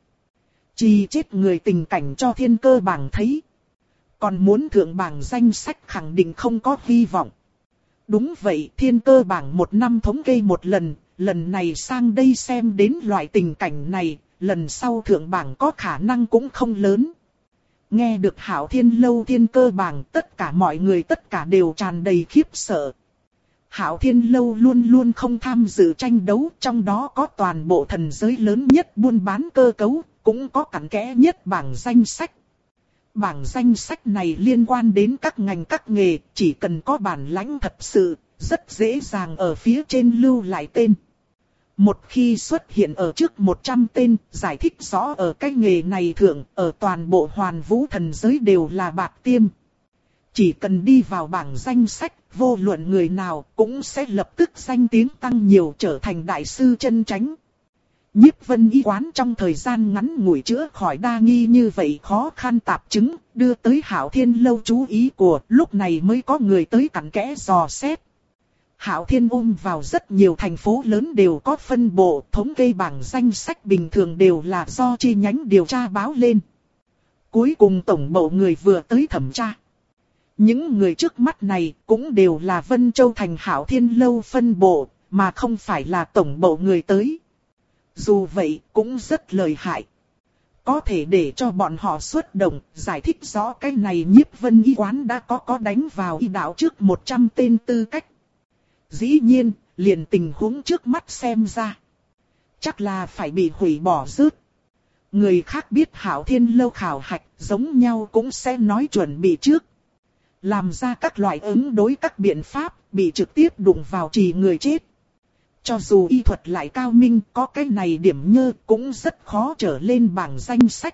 S1: Chỉ chết người tình cảnh cho Thiên Cơ Bảng thấy. Còn muốn thượng bảng danh sách khẳng định không có hy vọng. Đúng vậy, Thiên Cơ Bảng một năm thống kê một lần, lần này sang đây xem đến loại tình cảnh này, lần sau thượng bảng có khả năng cũng không lớn. Nghe được Hạo Thiên Lâu Thiên Cơ Bảng, tất cả mọi người tất cả đều tràn đầy khiếp sợ. Hạo Thiên Lâu luôn luôn không tham dự tranh đấu, trong đó có toàn bộ thần giới lớn nhất buôn bán cơ cấu, cũng có cặn kẽ nhất bảng danh sách. Bảng danh sách này liên quan đến các ngành các nghề, chỉ cần có bản lãnh thật sự, rất dễ dàng ở phía trên lưu lại tên. Một khi xuất hiện ở trước một trăm tên, giải thích rõ ở cái nghề này thượng, ở toàn bộ hoàn vũ thần giới đều là bạc tiêm. Chỉ cần đi vào bảng danh sách, vô luận người nào cũng sẽ lập tức danh tiếng tăng nhiều, trở thành đại sư chân chánh. Nhiếp Vân Y Quán trong thời gian ngắn ngủi chữa khỏi đa nghi như vậy khó khăn tạp chứng, đưa tới Hạo Thiên Lâu chú ý của, lúc này mới có người tới cặn kẽ dò xét. Hạo Thiên ôm vào rất nhiều thành phố lớn đều có phân bộ, thống kê bảng danh sách bình thường đều là do chi nhánh điều tra báo lên. Cuối cùng tổng bộ người vừa tới thẩm tra. Những người trước mắt này cũng đều là Vân Châu thành Hạo Thiên Lâu phân bộ, mà không phải là tổng bộ người tới. Dù vậy cũng rất lợi hại. Có thể để cho bọn họ xuất động, giải thích rõ cái này Nhiếp Vân Y Quán đã có có đánh vào y đạo trước một trăm tên tư cách. Dĩ nhiên, liền tình huống trước mắt xem ra, chắc là phải bị hủy bỏ rớt. Người khác biết Hạo Thiên Lâu khảo hạch, giống nhau cũng sẽ nói chuẩn bị trước. Làm ra các loại ứng đối các biện pháp, bị trực tiếp đụng vào trì người chết. Cho dù y thuật lại cao minh, có cái này điểm nhơ cũng rất khó trở lên bảng danh sách.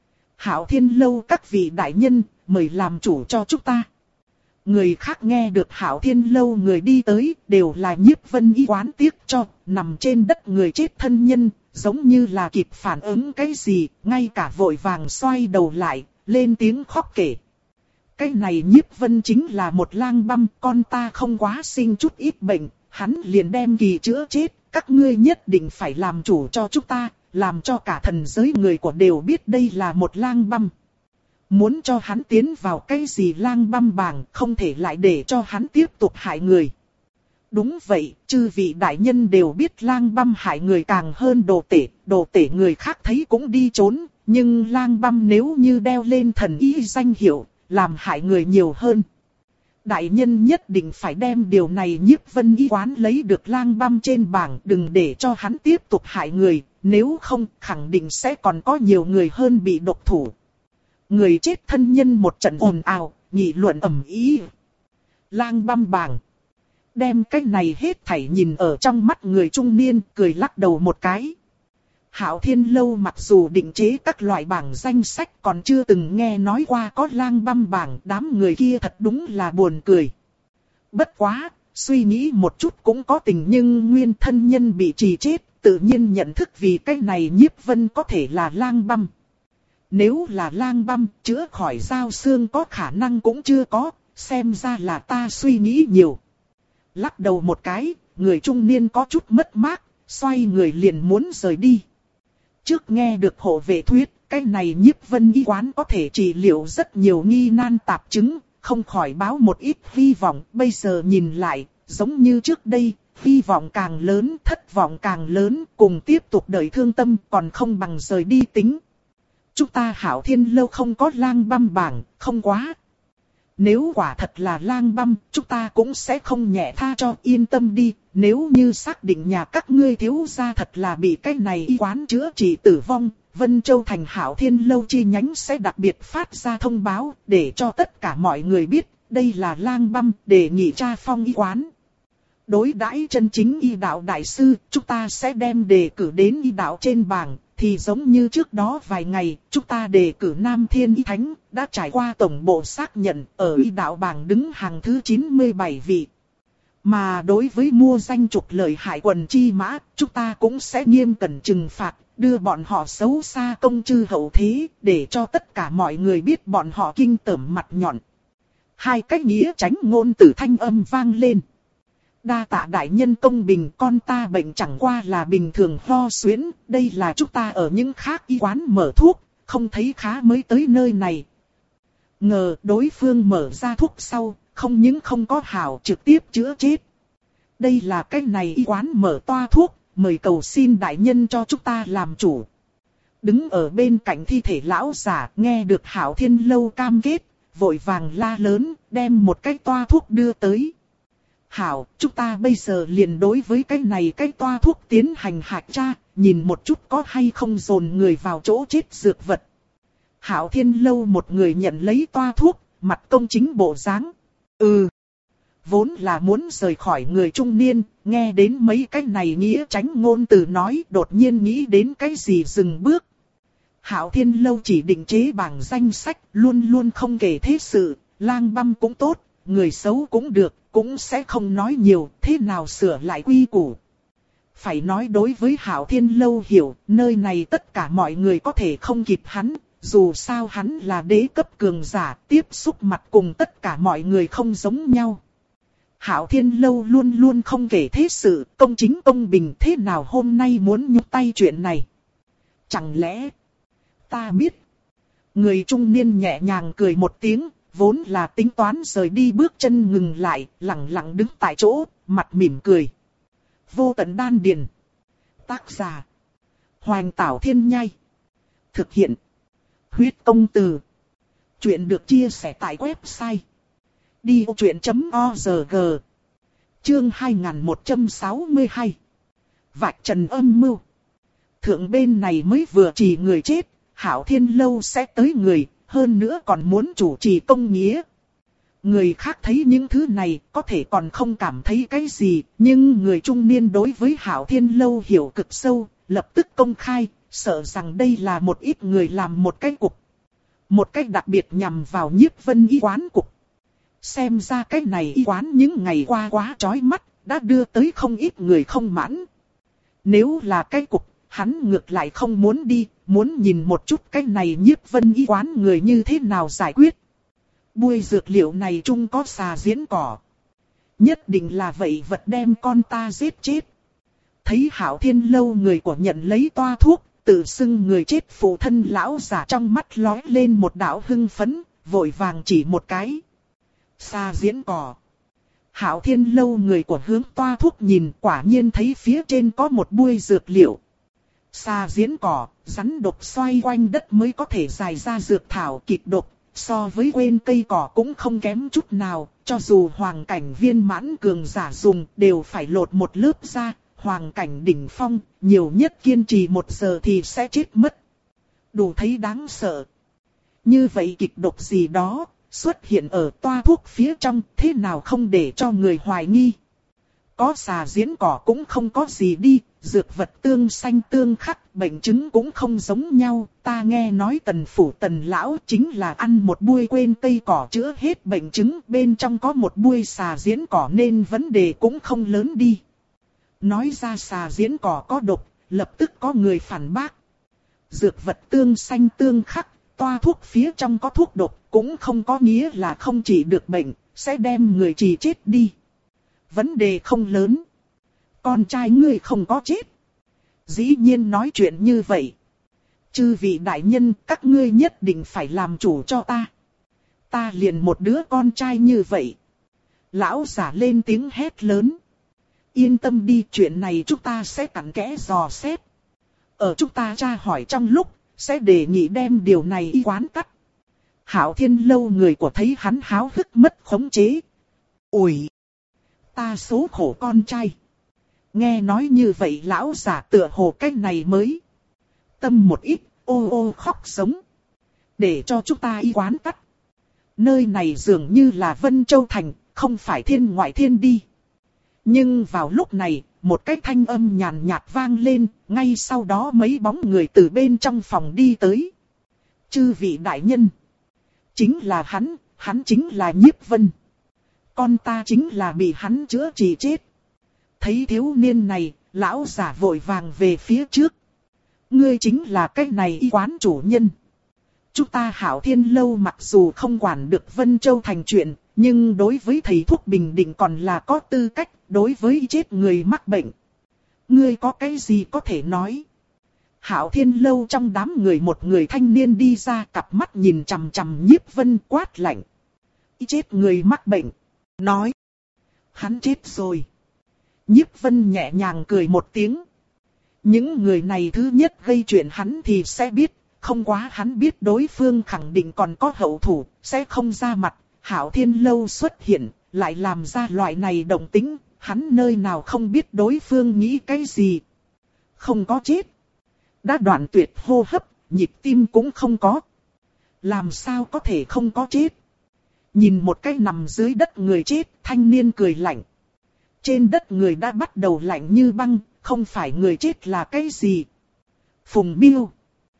S1: Hạo Thiên Lâu các vị đại nhân, mời làm chủ cho chúng ta. Người khác nghe được Hạo Thiên Lâu người đi tới, đều là Nhiếp Vân Y Quán tiếc cho, nằm trên đất người chết thân nhân, giống như là kịp phản ứng cái gì, ngay cả vội vàng xoay đầu lại, lên tiếng khóc kể. Cái này Nhiếp Vân chính là một lang băm, con ta không quá sinh chút ít bệnh, hắn liền đem kỳ chữa chết, các ngươi nhất định phải làm chủ cho chúng ta, làm cho cả thần giới người của đều biết đây là một lang băm. Muốn cho hắn tiến vào cái gì lang băm bảng, không thể lại để cho hắn tiếp tục hại người. Đúng vậy, chư vị đại nhân đều biết lang băm hại người càng hơn đồ tể, đồ tể người khác thấy cũng đi trốn, nhưng lang băm nếu như đeo lên thần ý danh hiệu, làm hại người nhiều hơn. Đại nhân nhất định phải đem điều này Nhiếp Vân Y Quán lấy được lang băm trên bảng, đừng để cho hắn tiếp tục hại người, nếu không khẳng định sẽ còn có nhiều người hơn bị độc thủ. Người chết thân nhân một trận ồn ào, nghị luận ầm ĩ. Lang băm bảng. Đem cái này hết thảy nhìn ở trong mắt người trung niên, cười lắc đầu một cái. Hạo Thiên Lâu mặc dù định chế các loại bảng danh sách còn chưa từng nghe nói qua có lang băm bảng, đám người kia thật đúng là buồn cười. Bất quá, suy nghĩ một chút cũng có tình, nhưng nguyên thân nhân bị trì chết, tự nhiên nhận thức vì cái này Nhiếp Vân có thể là lang băm. Nếu là lang băm, chữa khỏi dao xương có khả năng cũng chưa có, xem ra là ta suy nghĩ nhiều. Lắc đầu một cái, người trung niên có chút mất mát, xoay người liền muốn rời đi. Trước nghe được hộ vệ thuyết, cái này Nhiếp Vân Y Quán có thể trị liệu rất nhiều nghi nan tạp chứng, không khỏi báo một ít hy vọng. Bây giờ nhìn lại, giống như trước đây, hy vọng càng lớn, thất vọng càng lớn, cùng tiếp tục đợi thương tâm còn không bằng rời đi tính. Chúng ta Hạo Thiên Lâu không có lang băm bảng, không quá. Nếu quả thật là lang băm, chúng ta cũng sẽ không nhẹ tha cho, yên tâm đi. Nếu như xác định nhà các ngươi thiếu gia thật là bị cái này y quán chữa trị tử vong, Vân Châu thành Hạo Thiên Lâu chi nhánh sẽ đặc biệt phát ra thông báo, để cho tất cả mọi người biết, đây là lang băm, đề nghị tra phong y quán. Đối đãi chân chính y đạo đại sư, chúng ta sẽ đem đề cử đến y đạo trên bảng. Thì giống như trước đó vài ngày, chúng ta đề cử Nam Thiên Y Thánh, đã trải qua tổng bộ xác nhận, ở y đạo bảng đứng hàng thứ chín mươi bảy vị. Mà đối với mua danh trục lợi hại quần chi mã, chúng ta cũng sẽ nghiêm cẩn trừng phạt, đưa bọn họ xấu xa công chư hậu thế, để cho tất cả mọi người biết bọn họ kinh tởm mặt nhọn. Hai cách nghĩa tránh ngôn từ thanh âm vang lên. Đa tạ đại nhân công bình, con ta bệnh chẳng qua là bình thường ho suyễn, đây là chúng ta ở những khác y quán mở thuốc, không thấy khá mới tới nơi này. Ngờ đối phương mở ra thuốc sau, không những không có hảo trực tiếp chữa chết. Đây là cái này y quán mở toa thuốc, mời cầu xin đại nhân cho chúng ta làm chủ. Đứng ở bên cạnh thi thể lão giả, nghe được Hạo Thiên Lâu cam kết, vội vàng la lớn, đem một cái toa thuốc đưa tới. hảo, chúng ta bây giờ liền đối với cái này cái toa thuốc tiến hành hạch tra, nhìn một chút có hay không dồn người vào chỗ chết dược vật. Hạo Thiên Lâu một người nhận lấy toa thuốc, mặt công chính bộ dáng. Ừ, vốn là muốn rời khỏi người trung niên, nghe đến mấy cái này nghĩa tránh ngôn từ nói, đột nhiên nghĩ đến cái gì dừng bước. Hạo Thiên Lâu chỉ định chế bảng danh sách, luôn luôn không kể thế sự, lang băm cũng tốt, người xấu cũng được, cũng sẽ không nói nhiều, thế nào sửa lại quy củ. Phải nói đối với Hạo Thiên Lâu hiểu, nơi này tất cả mọi người có thể không kịp hắn, dù sao hắn là đế cấp cường giả, tiếp xúc mặt cùng tất cả mọi người không giống nhau. Hạo Thiên Lâu luôn luôn không kể thế sự, công chính công bình, thế nào hôm nay muốn nhúc tay chuyện này. Chẳng lẽ, ta biết. Người trung niên nhẹ nhàng cười một tiếng, vốn là tính toán rời đi bước chân ngừng lại, lặng lặng đứng tại chỗ, mặt mỉm cười. Vô tận đan điền. Tác giả. Hoành Tảo Thiên Nhai. Thực hiện. Huyết Công Từ. Chuyện được chia sẻ tại website. đi ô chuyện chấm o rờ giê. Chương hai nghìn một trăm sáu mươi hai. Vạch trần âm mưu. Thượng bên này mới vừa chỉ người chết, Hạo Thiên Lâu sẽ tới người, hơn nữa còn muốn chủ trì công nghĩa. Người khác thấy những thứ này có thể còn không cảm thấy cái gì, nhưng người trung niên đối với Hạo Thiên Lâu hiểu cực sâu, lập tức công khai, sợ rằng đây là một ít người làm một cái cục. Một cách đặc biệt nhằm vào Nhiếp Vân y quán cục. Xem ra cái này y quán những ngày qua quá chói mắt, đã đưa tới không ít người không mãn. Nếu là cái cục, hắn ngược lại không muốn đi, muốn nhìn một chút cái này Nhiếp Vân y quán người như thế nào giải quyết. Bui dược liệu này chung có xà diễn cỏ. Nhất định là vậy vật đem con ta giết chết. Thấy Hạo Thiên Lâu người của nhận lấy toa thuốc, tự xưng người chết phụ thân lão giả trong mắt lóe lên một đạo hưng phấn, vội vàng chỉ một cái. Xà diễn cỏ. Hạo Thiên Lâu người của hướng toa thuốc nhìn, quả nhiên thấy phía trên có một bui dược liệu. Xà diễn cỏ, rắn độc xoay quanh đất mới có thể dài ra dược thảo kịch độc, so với quên cây cỏ cũng không kém chút nào, cho dù hoàng cảnh viên mãn cường giả dùng đều phải lột một lớp ra, hoàng cảnh đỉnh phong, nhiều nhất kiên trì một giờ thì sẽ chết mất. Đủ thấy đáng sợ. Như vậy kịch độc gì đó, xuất hiện ở toa thuốc phía trong, thế nào không để cho người hoài nghi. Có xà diễn cỏ cũng không có gì đi, dược vật tương xanh tương khắc, bệnh chứng cũng không giống nhau. Ta nghe nói Tần phủ Tần lão chính là ăn một bui quên cây cỏ chữa hết bệnh chứng, bên trong có một bui xà diễn cỏ nên vấn đề cũng không lớn đi. Nói ra xà diễn cỏ có độc, lập tức có người phản bác. Dược vật tương xanh tương khắc, toa thuốc phía trong có thuốc độc, cũng không có nghĩa là không trị được bệnh, sẽ đem người trị chết đi. Vấn đề không lớn. Con trai ngươi không có chết. Dĩ nhiên nói chuyện như vậy. Chư vị đại nhân, các ngươi nhất định phải làm chủ cho ta. Ta liền một đứa con trai như vậy. Lão giả lên tiếng hét lớn. Yên tâm đi, chuyện này chúng ta sẽ cặn kẽ dò xét. Ở chúng ta tra hỏi trong lúc, sẽ đề nghị đem điều này y quán tắt. Hạo Thiên Lâu người của thấy hắn háo hức mất khống chế. Ủi! Ta số khổ con trai. Nghe nói như vậy lão giả tựa hồ cách này mới. Tâm một ít, ô ô khóc sống. Để cho chúng ta y quán tắt. Nơi này dường như là Vân Châu Thành, không phải thiên ngoại thiên đi. Nhưng vào lúc này, một cái thanh âm nhàn nhạt vang lên, ngay sau đó mấy bóng người từ bên trong phòng đi tới. Chư vị đại nhân. Chính là hắn, hắn chính là Nhiếp Vân. Con ta chính là bị hắn chữa trị chết. Thấy thiếu niên này, lão giả vội vàng về phía trước. Ngươi chính là cái này y quán chủ nhân. Chúng ta Hạo Thiên Lâu mặc dù không quản được Vân Châu Thành chuyện, nhưng đối với thầy thuốc bình định còn là có tư cách, đối với chết người mắc bệnh. Ngươi có cái gì có thể nói? Hạo Thiên Lâu trong đám người một người thanh niên đi ra, cặp mắt nhìn chằm chằm Nhiếp Vân quát lạnh. Chết người mắc bệnh. Nói. Hắn chết rồi. Nhiếp Vân nhẹ nhàng cười một tiếng. Những người này thứ nhất gây chuyện hắn thì sẽ biết, không quá hắn biết đối phương khẳng định còn có hậu thủ, sẽ không ra mặt. Hạo Thiên Lâu xuất hiện, lại làm ra loại này động tĩnh, hắn nơi nào không biết đối phương nghĩ cái gì. Không có chết. Đã đoạn tuyệt hô hấp, nhịp tim cũng không có. Làm sao có thể không có chết? Nhìn một cái nằm dưới đất người chết, thanh niên cười lạnh. Trên đất người đã bắt đầu lạnh như băng, không phải người chết là cái gì? Phùng Miêu,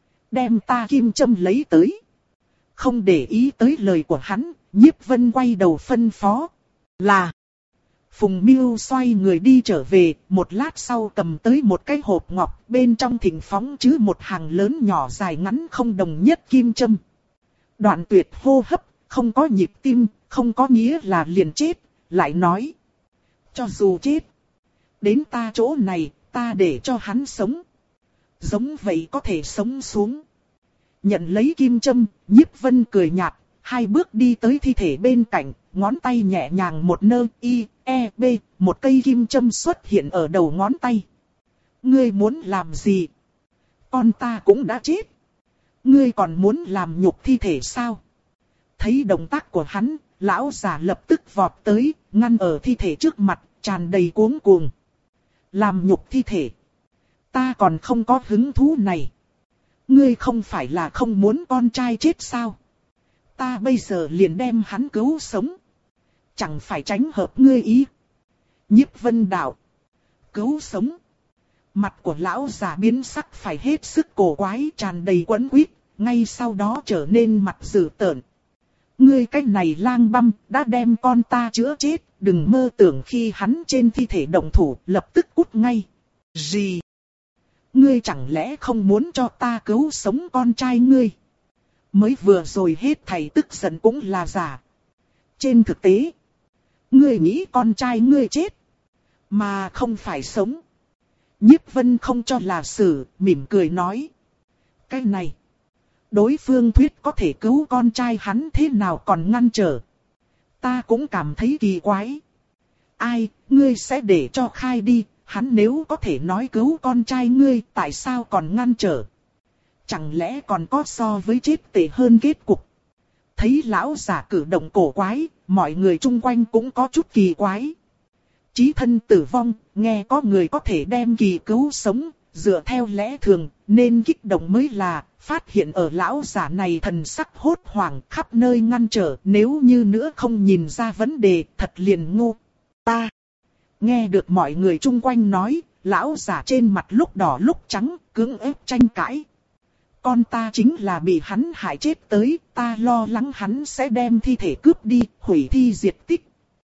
S1: đem ta kim châm lấy tới. Không để ý tới lời của hắn, Nhiếp Vân quay đầu phân phó. Là. Phùng Miêu xoay người đi trở về, một lát sau cầm tới một cái hộp ngọc, bên trong thỉnh phóng chứa một hàng lớn nhỏ dài ngắn không đồng nhất kim châm. Đoạn tuyệt hô hấp, không có nhịp tim, không có nghĩa là liền chết, lại nói. Cho dù chết, đến ta chỗ này, ta để cho hắn sống. Giống vậy có thể sống xuống. Nhận lấy kim châm, Nhiếp Vân cười nhạt, hai bước đi tới thi thể bên cạnh, ngón tay nhẹ nhàng một nơ, y, e, b, một cây kim châm xuất hiện ở đầu ngón tay. Ngươi muốn làm gì? Con ta cũng đã chết. Ngươi còn muốn làm nhục thi thể sao? Thấy động tác của hắn, lão già lập tức vọt tới, ngăn ở thi thể trước mặt, tràn đầy cuống cuồng. Làm nhục thi thể. Ta còn không có hứng thú này. Ngươi không phải là không muốn con trai chết sao? Ta bây giờ liền đem hắn cứu sống. Chẳng phải tránh hợp ngươi ý. Nhiếp Vân đạo. Cứu sống. Mặt của lão già biến sắc phải hết sức cổ quái, tràn đầy quẫn quýt, ngay sau đó trở nên mặt dữ tợn. Ngươi cách này lang băm, đã đem con ta chữa chết, đừng mơ tưởng khi hắn trên thi thể động thủ, lập tức cút ngay. Gì? Ngươi chẳng lẽ không muốn cho ta cứu sống con trai ngươi? Mới vừa rồi hết thầy tức giận cũng là giả. Trên thực tế, ngươi nghĩ con trai ngươi chết, mà không phải sống. Nhiếp Vân không cho là xử, mỉm cười nói. Cái này, đối phương thuyết có thể cứu con trai hắn thế nào còn ngăn trở. Ta cũng cảm thấy kỳ quái. Ai, ngươi sẽ để cho khai đi, hắn nếu có thể nói cứu con trai ngươi, tại sao còn ngăn trở? Chẳng lẽ còn có so với chết tệ hơn kết cục? Thấy lão già cử động cổ quái, mọi người chung quanh cũng có chút kỳ quái. Chí thân tử vong, nghe có người có thể đem kỳ cứu sống, dựa theo lẽ thường, nên kích động mới là, phát hiện ở lão giả này thần sắc hốt hoảng khắp nơi ngăn trở, nếu như nữa không nhìn ra vấn đề, thật liền ngu. Ta, nghe được mọi người chung quanh nói, lão giả trên mặt lúc đỏ lúc trắng, cưỡng ép tranh cãi. Con ta chính là bị hắn hại chết tới, ta lo lắng hắn sẽ đem thi thể cướp đi, hủy thi diệt tích.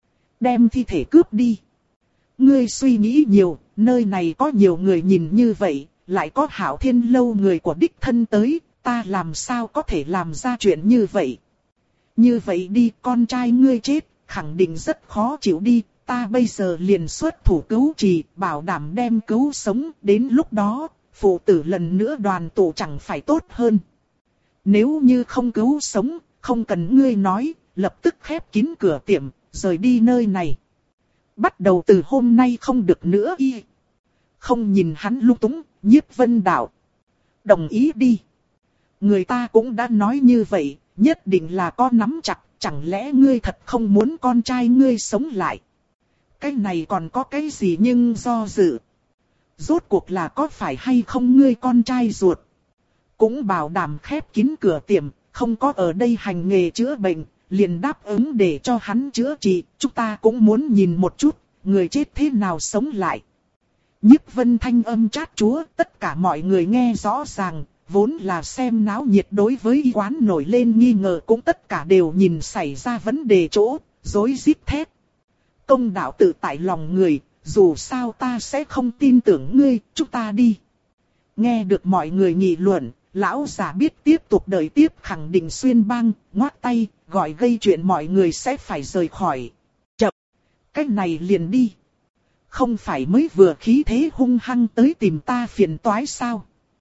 S1: Đem thi thể cướp đi. Ngươi suy nghĩ nhiều, nơi này có nhiều người nhìn như vậy, lại có Hạo Thiên lâu người của đích thân tới, ta làm sao có thể làm ra chuyện như vậy. Như vậy đi, con trai ngươi chết, khẳng định rất khó chịu đi, ta bây giờ liền xuất thủ cứu trì, bảo đảm đem cứu sống, đến lúc đó, phụ tử lần nữa đoàn tụ chẳng phải tốt hơn. Nếu như không cứu sống, không cần ngươi nói, lập tức khép kín cửa tiệm, rời đi nơi này. Bắt đầu từ hôm nay không được nữa y. Không nhìn hắn lung túng, Nhiếp Vân đạo. Đồng ý đi. Người ta cũng đã nói như vậy, nhất định là có nắm chặt, chẳng lẽ ngươi thật không muốn con trai ngươi sống lại. Cái này còn có cái gì nhưng do dự. Rốt cuộc là có phải hay không ngươi con trai ruột. Cũng bảo đảm khép kín cửa tiệm, không có ở đây hành nghề chữa bệnh, liền đáp ứng để cho hắn chữa trị, chúng ta cũng muốn nhìn một chút, người chết thế nào sống lại. Nhiếp Vân thanh âm chát chúa, tất cả mọi người nghe rõ ràng, vốn là xem náo nhiệt đối với y quán nổi lên nghi ngờ cũng tất cả đều nhìn xảy ra vấn đề chỗ, rối rít thét. Công đạo tự tại lòng người, dù sao ta sẽ không tin tưởng ngươi, chúng ta đi. Nghe được mọi người nghị luận, lão già biết tiếp tục đợi tiếp khẳng định xuyên băng, ngoắt tay, gọi gây chuyện mọi người sẽ phải rời khỏi. Chậm, cách này liền đi. Không phải mới vừa khí thế hung hăng tới tìm ta phiền toái sao?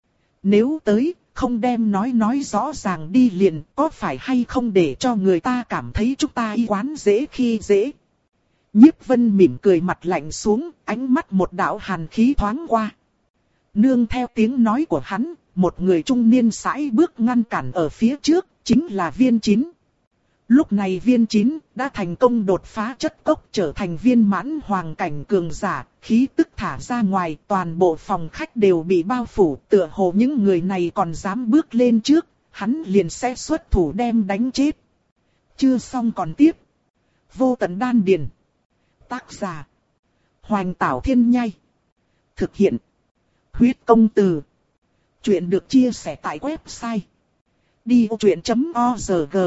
S1: Nếu tới, không đem nói nói rõ ràng đi liền, có phải hay không để cho người ta cảm thấy chúng ta y quán dễ khi dễ? Nhiếp Vân mỉm cười mặt lạnh xuống, ánh mắt một đạo hàn khí thoáng qua. Nương theo tiếng nói của hắn, một người trung niên sải bước ngăn cản ở phía trước, chính là Viên Chín. Lúc này viên chín đã thành công đột phá chất cốc trở thành viên mãn hoàng cảnh cường giả, khí tức thả ra ngoài, toàn bộ phòng khách đều bị bao phủ, tựa hồ những người này còn dám bước lên trước, hắn liền sẽ xuất thủ đem đánh chết. Chưa xong còn tiếp. Vô tận đan điền. Tác giả. Hoành Tảo Thiên Nhai. Thực hiện. Huyết công từ. Chuyện được chia sẻ tại website. đi ô chuyện chấm org.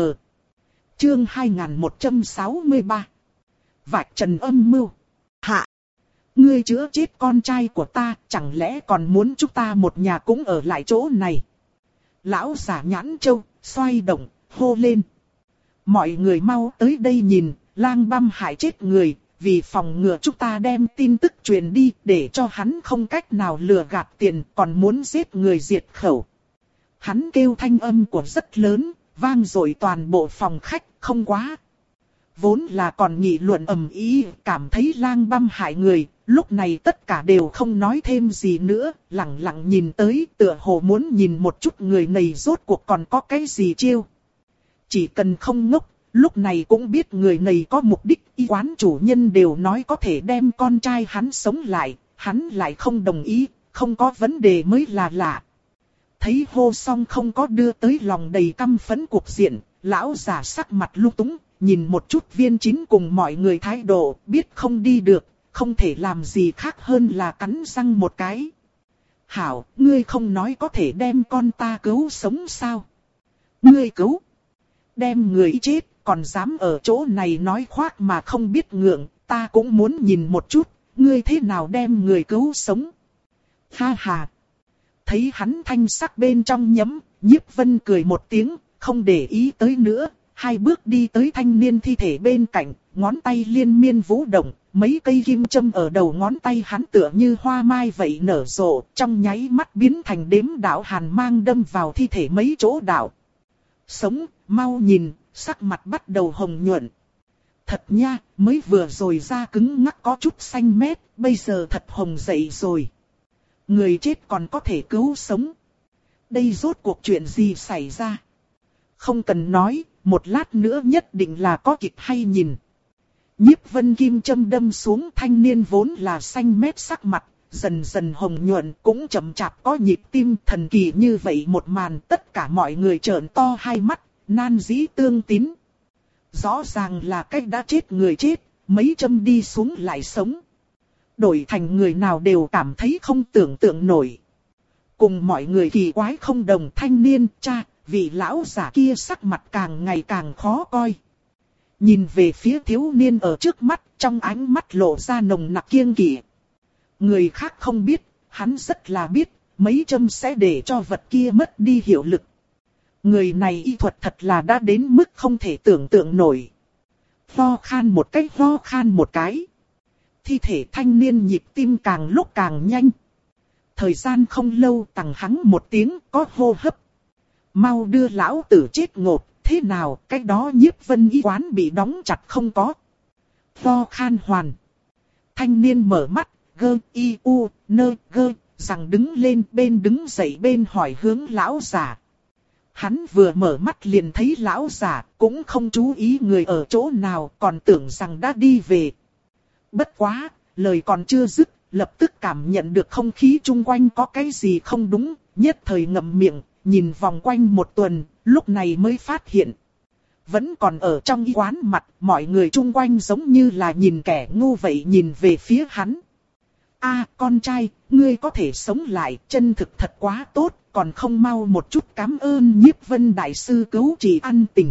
S1: Chương hai nghìn một trăm sáu mươi ba. Vạch trần âm mưu. Hạ. Ngươi chữa chết con trai của ta, chẳng lẽ còn muốn chúng ta một nhà cũng ở lại chỗ này? Lão giả nhãn châu, xoay động, hô lên. Mọi người mau tới đây nhìn, lang băm hại chết người, vì phòng ngừa chúng ta đem tin tức truyền đi để cho hắn không cách nào lừa gạt tiền, còn muốn giết người diệt khẩu. Hắn kêu thanh âm của rất lớn, vang dội toàn bộ phòng khách, không quá. Vốn là còn nghị luận ầm ĩ, cảm thấy lang băm hại người, lúc này tất cả đều không nói thêm gì nữa, lặng lặng nhìn tới, tựa hồ muốn nhìn một chút người này rốt cuộc còn có cái gì chiêu. Chỉ cần không ngốc, lúc này cũng biết người này có mục đích, y quán chủ nhân đều nói có thể đem con trai hắn sống lại, hắn lại không đồng ý, không có vấn đề mới là lạ. Thấy hô xong không có đưa tới lòng đầy căm phẫn cuộc diện, lão giả sắc mặt lung túng, nhìn một chút viên chín cùng mọi người thái độ, biết không đi được, không thể làm gì khác hơn là cắn răng một cái. Hảo, ngươi không nói có thể đem con ta cứu sống sao? Ngươi cứu? Đem người chết, còn dám ở chỗ này nói khoác mà không biết ngượng, ta cũng muốn nhìn một chút, ngươi thế nào đem người cứu sống? Ha ha! Thấy hắn thanh sắc bên trong nhấm, Nhiếp Vân cười một tiếng, không để ý tới nữa, hai bước đi tới thanh niên thi thể bên cạnh, ngón tay liên miên vũ động, mấy cây kim châm ở đầu ngón tay hắn tựa như hoa mai vậy nở rộ, trong nháy mắt biến thành đếm đạo hàn mang đâm vào thi thể mấy chỗ đạo. Sống, mau nhìn, sắc mặt bắt đầu hồng nhuận. Thật nha, mới vừa rồi da cứng ngắc có chút xanh mét, bây giờ thật hồng dậy rồi. Người chết còn có thể cứu sống. Đây rốt cuộc chuyện gì xảy ra? Không cần nói, một lát nữa nhất định là có kịch hay nhìn. Nhiếp Vân kim châm đâm xuống, thanh niên vốn là xanh mét sắc mặt, dần dần hồng nhuận, cũng chậm chạp có nhịp tim thần kỳ như vậy một màn, tất cả mọi người trợn to hai mắt, nan dĩ tương tín. Rõ ràng là cách đã chết người chết, mấy châm đi xuống lại sống. Đổi thành người nào đều cảm thấy không tưởng tượng nổi. Cùng mọi người kỳ quái không đồng, thanh niên, cha, vị lão giả kia sắc mặt càng ngày càng khó coi. Nhìn về phía thiếu niên ở trước mắt, trong ánh mắt lộ ra nồng nặc kiêng kỵ. Người khác không biết, hắn rất là biết, mấy châm sẽ để cho vật kia mất đi hiệu lực. Người này y thuật thật là đã đến mức không thể tưởng tượng nổi. Ho khan một cái, ho khan một cái. Thi thể thanh niên nhịp tim càng lúc càng nhanh. Thời gian không lâu tằng hắn một tiếng có hô hấp. Mau đưa lão tử chết ngột, thế nào cái đó Nhiếp Vân y quán bị đóng chặt không có. Ho khan hoàn. Thanh niên mở mắt, gơ y u, nơ gơ, rằng đứng lên bên đứng dậy bên hỏi hướng lão giả. Hắn vừa mở mắt liền thấy lão giả, cũng không chú ý người ở chỗ nào, còn tưởng rằng đã đi về. Bất quá, lời còn chưa dứt, lập tức cảm nhận được không khí chung quanh có cái gì không đúng, nhất thời ngậm miệng, nhìn vòng quanh một tuần, lúc này mới phát hiện. Vẫn còn ở trong y quán mặt, mọi người chung quanh giống như là nhìn kẻ ngu vậy nhìn về phía hắn. A, con trai, ngươi có thể sống lại, chân thực thật quá tốt, còn không mau một chút cảm ơn Nhiếp Vân đại sư cứu trị ân tình.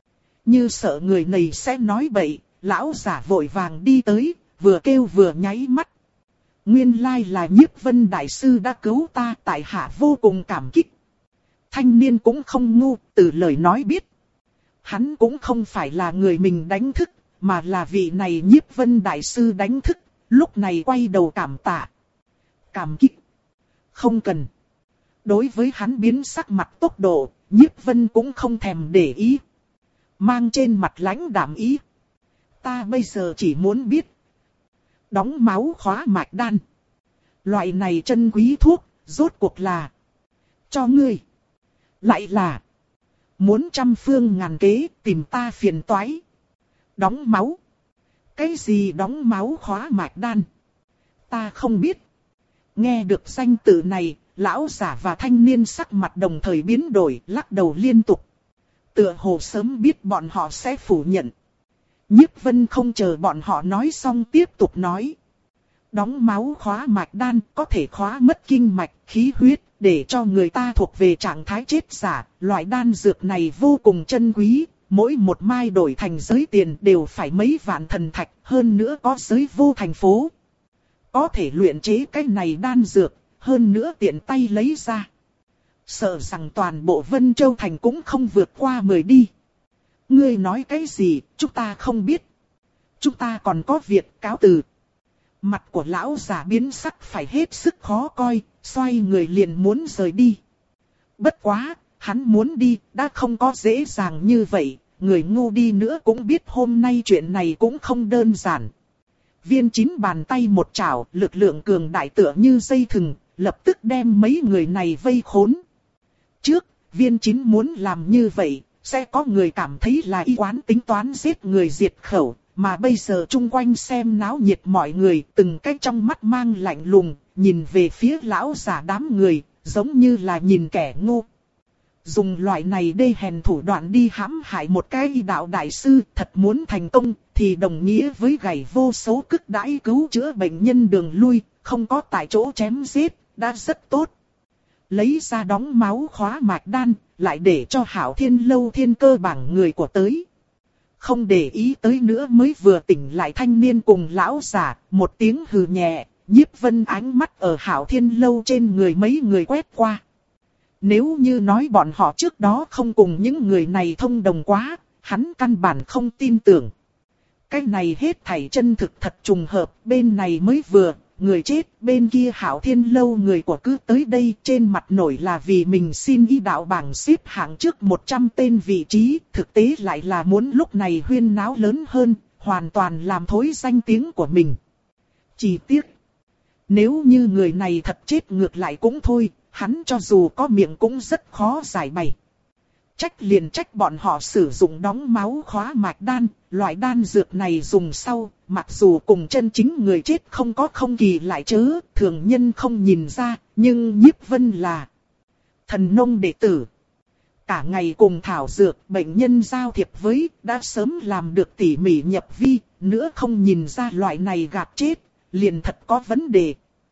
S1: Như sợ người này sẽ nói bậy, lão giả vội vàng đi tới, vừa kêu vừa nháy mắt. Nguyên lai là Nhiếp Vân đại sư đã cứu ta, tại hạ vô cùng cảm kích. Thanh niên cũng không ngu, từ lời nói biết. Hắn cũng không phải là người mình đánh thức, mà là vị này Nhiếp Vân đại sư đánh thức, lúc này quay đầu cảm tạ. Cảm kích. Không cần. Đối với hắn biến sắc mặt tốc độ, Nhiếp Vân cũng không thèm để ý. Mang trên mặt lãnh đạm ý. Ta bây giờ chỉ muốn biết. Đóng máu khóa mạch đan. Loại này chân quý thuốc, rốt cuộc là. Cho ngươi. Lại là. Muốn trăm phương ngàn kế tìm ta phiền toái. Đóng máu. Cái gì đóng máu khóa mạch đan? Ta không biết. Nghe được danh tự này, lão giả và thanh niên sắc mặt đồng thời biến đổi, lắc đầu liên tục. Tựa hồ sớm biết bọn họ sẽ phủ nhận. Nhiếp Vân không chờ bọn họ nói xong tiếp tục nói. Đóng máu khóa mạch đan có thể khóa mất kinh mạch, khí huyết, để cho người ta thuộc về trạng thái chết giả. Loại đan dược này vô cùng chân quý, mỗi một mai đổi thành giới tiền đều phải mấy vạn thần thạch, hơn nữa có giới vô thành phố. Có thể luyện chế cái này đan dược, hơn nữa tiện tay lấy ra. Sợ rằng toàn bộ Vân Châu Thành cũng không vượt qua mười đi. Ngươi nói cái gì, chúng ta không biết. Chúng ta còn có việc cáo từ. Mặt của lão giả biến sắc phải hết sức khó coi, xoay người liền muốn rời đi. Bất quá, hắn muốn đi, đã không có dễ dàng như vậy, người ngu đi nữa cũng biết hôm nay chuyện này cũng không đơn giản. Viên Chín bàn tay một chảo, lực lượng cường đại tựa như dây thừng, lập tức đem mấy người này vây khốn. Trước, Viên Chín muốn làm như vậy, sẽ có người cảm thấy là y quán tính toán giết người diệt khẩu, mà bây giờ chung quanh xem náo nhiệt mọi người, từng cái trong mắt mang lạnh lùng, nhìn về phía lão giả đám người, giống như là nhìn kẻ ngu. Dùng loại này đê hèn thủ đoạn đi hãm hại một cái y đạo đại sư, thật muốn thành công, thì đồng nghĩa với gảy vô số cức đãi cứu chữa bệnh nhân đường lui, không có tại chỗ chém giết, đã rất tốt. Lấy ra đóng máu khóa mạch đan, lại để cho Hảo Thiên Lâu thiên cơ bảng người của tới. Không để ý tới nữa mới vừa tỉnh lại thanh niên cùng lão giả, một tiếng hừ nhẹ, Nhiếp Vân ánh mắt ở Hảo Thiên Lâu trên người mấy người quét qua. Nếu như nói bọn họ trước đó không cùng những người này thông đồng quá, hắn căn bản không tin tưởng. Cái này hết thảy chân thực thật trùng hợp, bên này mới vừa, người chết, bên kia Hảo Thiên Lâu người của cứ tới đây, trên mặt nổi là vì mình xin y đạo bảng xếp hạng trước một trăm tên vị trí, thực tế lại là muốn lúc này huyên náo lớn hơn, hoàn toàn làm thối danh tiếng của mình. Chỉ tiếc, nếu như người này thật chết ngược lại cũng thôi, hắn cho dù có miệng cũng rất khó giải bày. Trách liền trách bọn họ sử dụng đóng máu khóa mạch đan, loại đan dược này dùng sau, mặc dù cùng chân chính người chết không có không kỳ lại chớ, thường nhân không nhìn ra, nhưng Nhiếp Vân là thần nông đệ tử. Cả ngày cùng thảo dược, bệnh nhân giao thiệp với, đã sớm làm được tỉ mỉ nhập vi, nữa không nhìn ra loại này gạt chết, liền thật có vấn đề.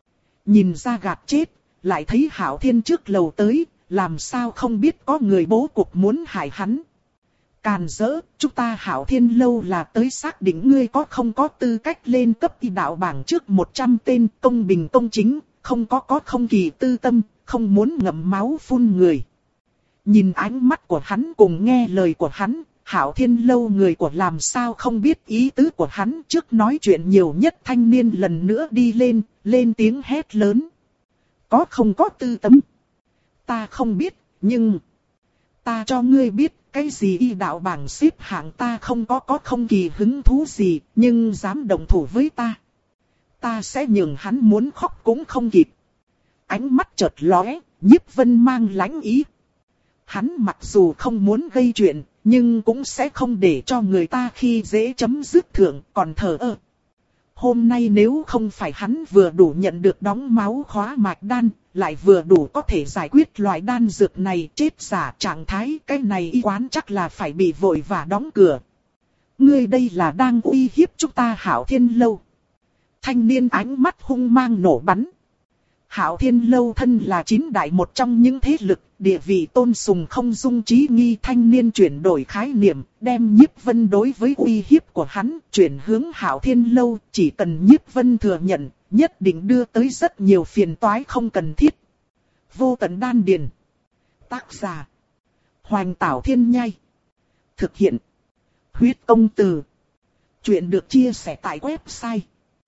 S1: Nhìn ra gạt chết, lại thấy Hảo Thiên trước lầu tới, làm sao không biết có người bố cục muốn hại hắn. Càn dỡ, chúng ta Hảo Thiên Lâu là tới xác định ngươi có không có tư cách lên cấp y đạo bảng trước một trăm tên, công bình công chính, không có có không kỳ tư tâm, không muốn ngậm máu phun người. Nhìn ánh mắt của hắn cùng nghe lời của hắn, Hảo Thiên Lâu người của làm sao không biết ý tứ của hắn, trước nói chuyện nhiều nhất thanh niên lần nữa đi lên, lên tiếng hét lớn. Có không có tư tâm? Ta không biết, nhưng ta cho ngươi biết, cái gì y đạo bảng xếp hạng ta không có có không kỳ hứng thú gì, nhưng dám động thủ với ta. Ta sẽ nhường hắn muốn khóc cũng không kịp. Ánh mắt chợt lóe, Nhiếp Vân mang lãnh ý. Hắn mặc dù không muốn gây chuyện, nhưng cũng sẽ không để cho người ta khi dễ chấm dứt thượng, còn thờ ơ. Hôm nay nếu không phải hắn vừa đủ nhận được đóng máu khóa mạch đan, lại vừa đủ có thể giải quyết loại đan dược này, chết giả trạng thái, cái này y quán chắc là phải bị vội và đóng cửa. Ngươi đây là đang uy hiếp chúng ta Hảo Thiên Lâu. Thanh niên ánh mắt hung mang nổ bắn. Hảo Thiên Lâu thân là chín đại một trong những thế lực, địa vị tôn sùng không dung trí nghi, thanh niên chuyển đổi khái niệm, đem Nhiếp Vân đối với uy hiếp của hắn, chuyển hướng Hảo Thiên Lâu, chỉ cần Nhiếp Vân thừa nhận, nhất định đưa tới rất nhiều phiền toái không cần thiết. Vô Tận Đan Điền. Tác giả: Hoành Tảo Thiên Nhai. Thực hiện: Huyết Công Từ. Chuyện được chia sẻ tại website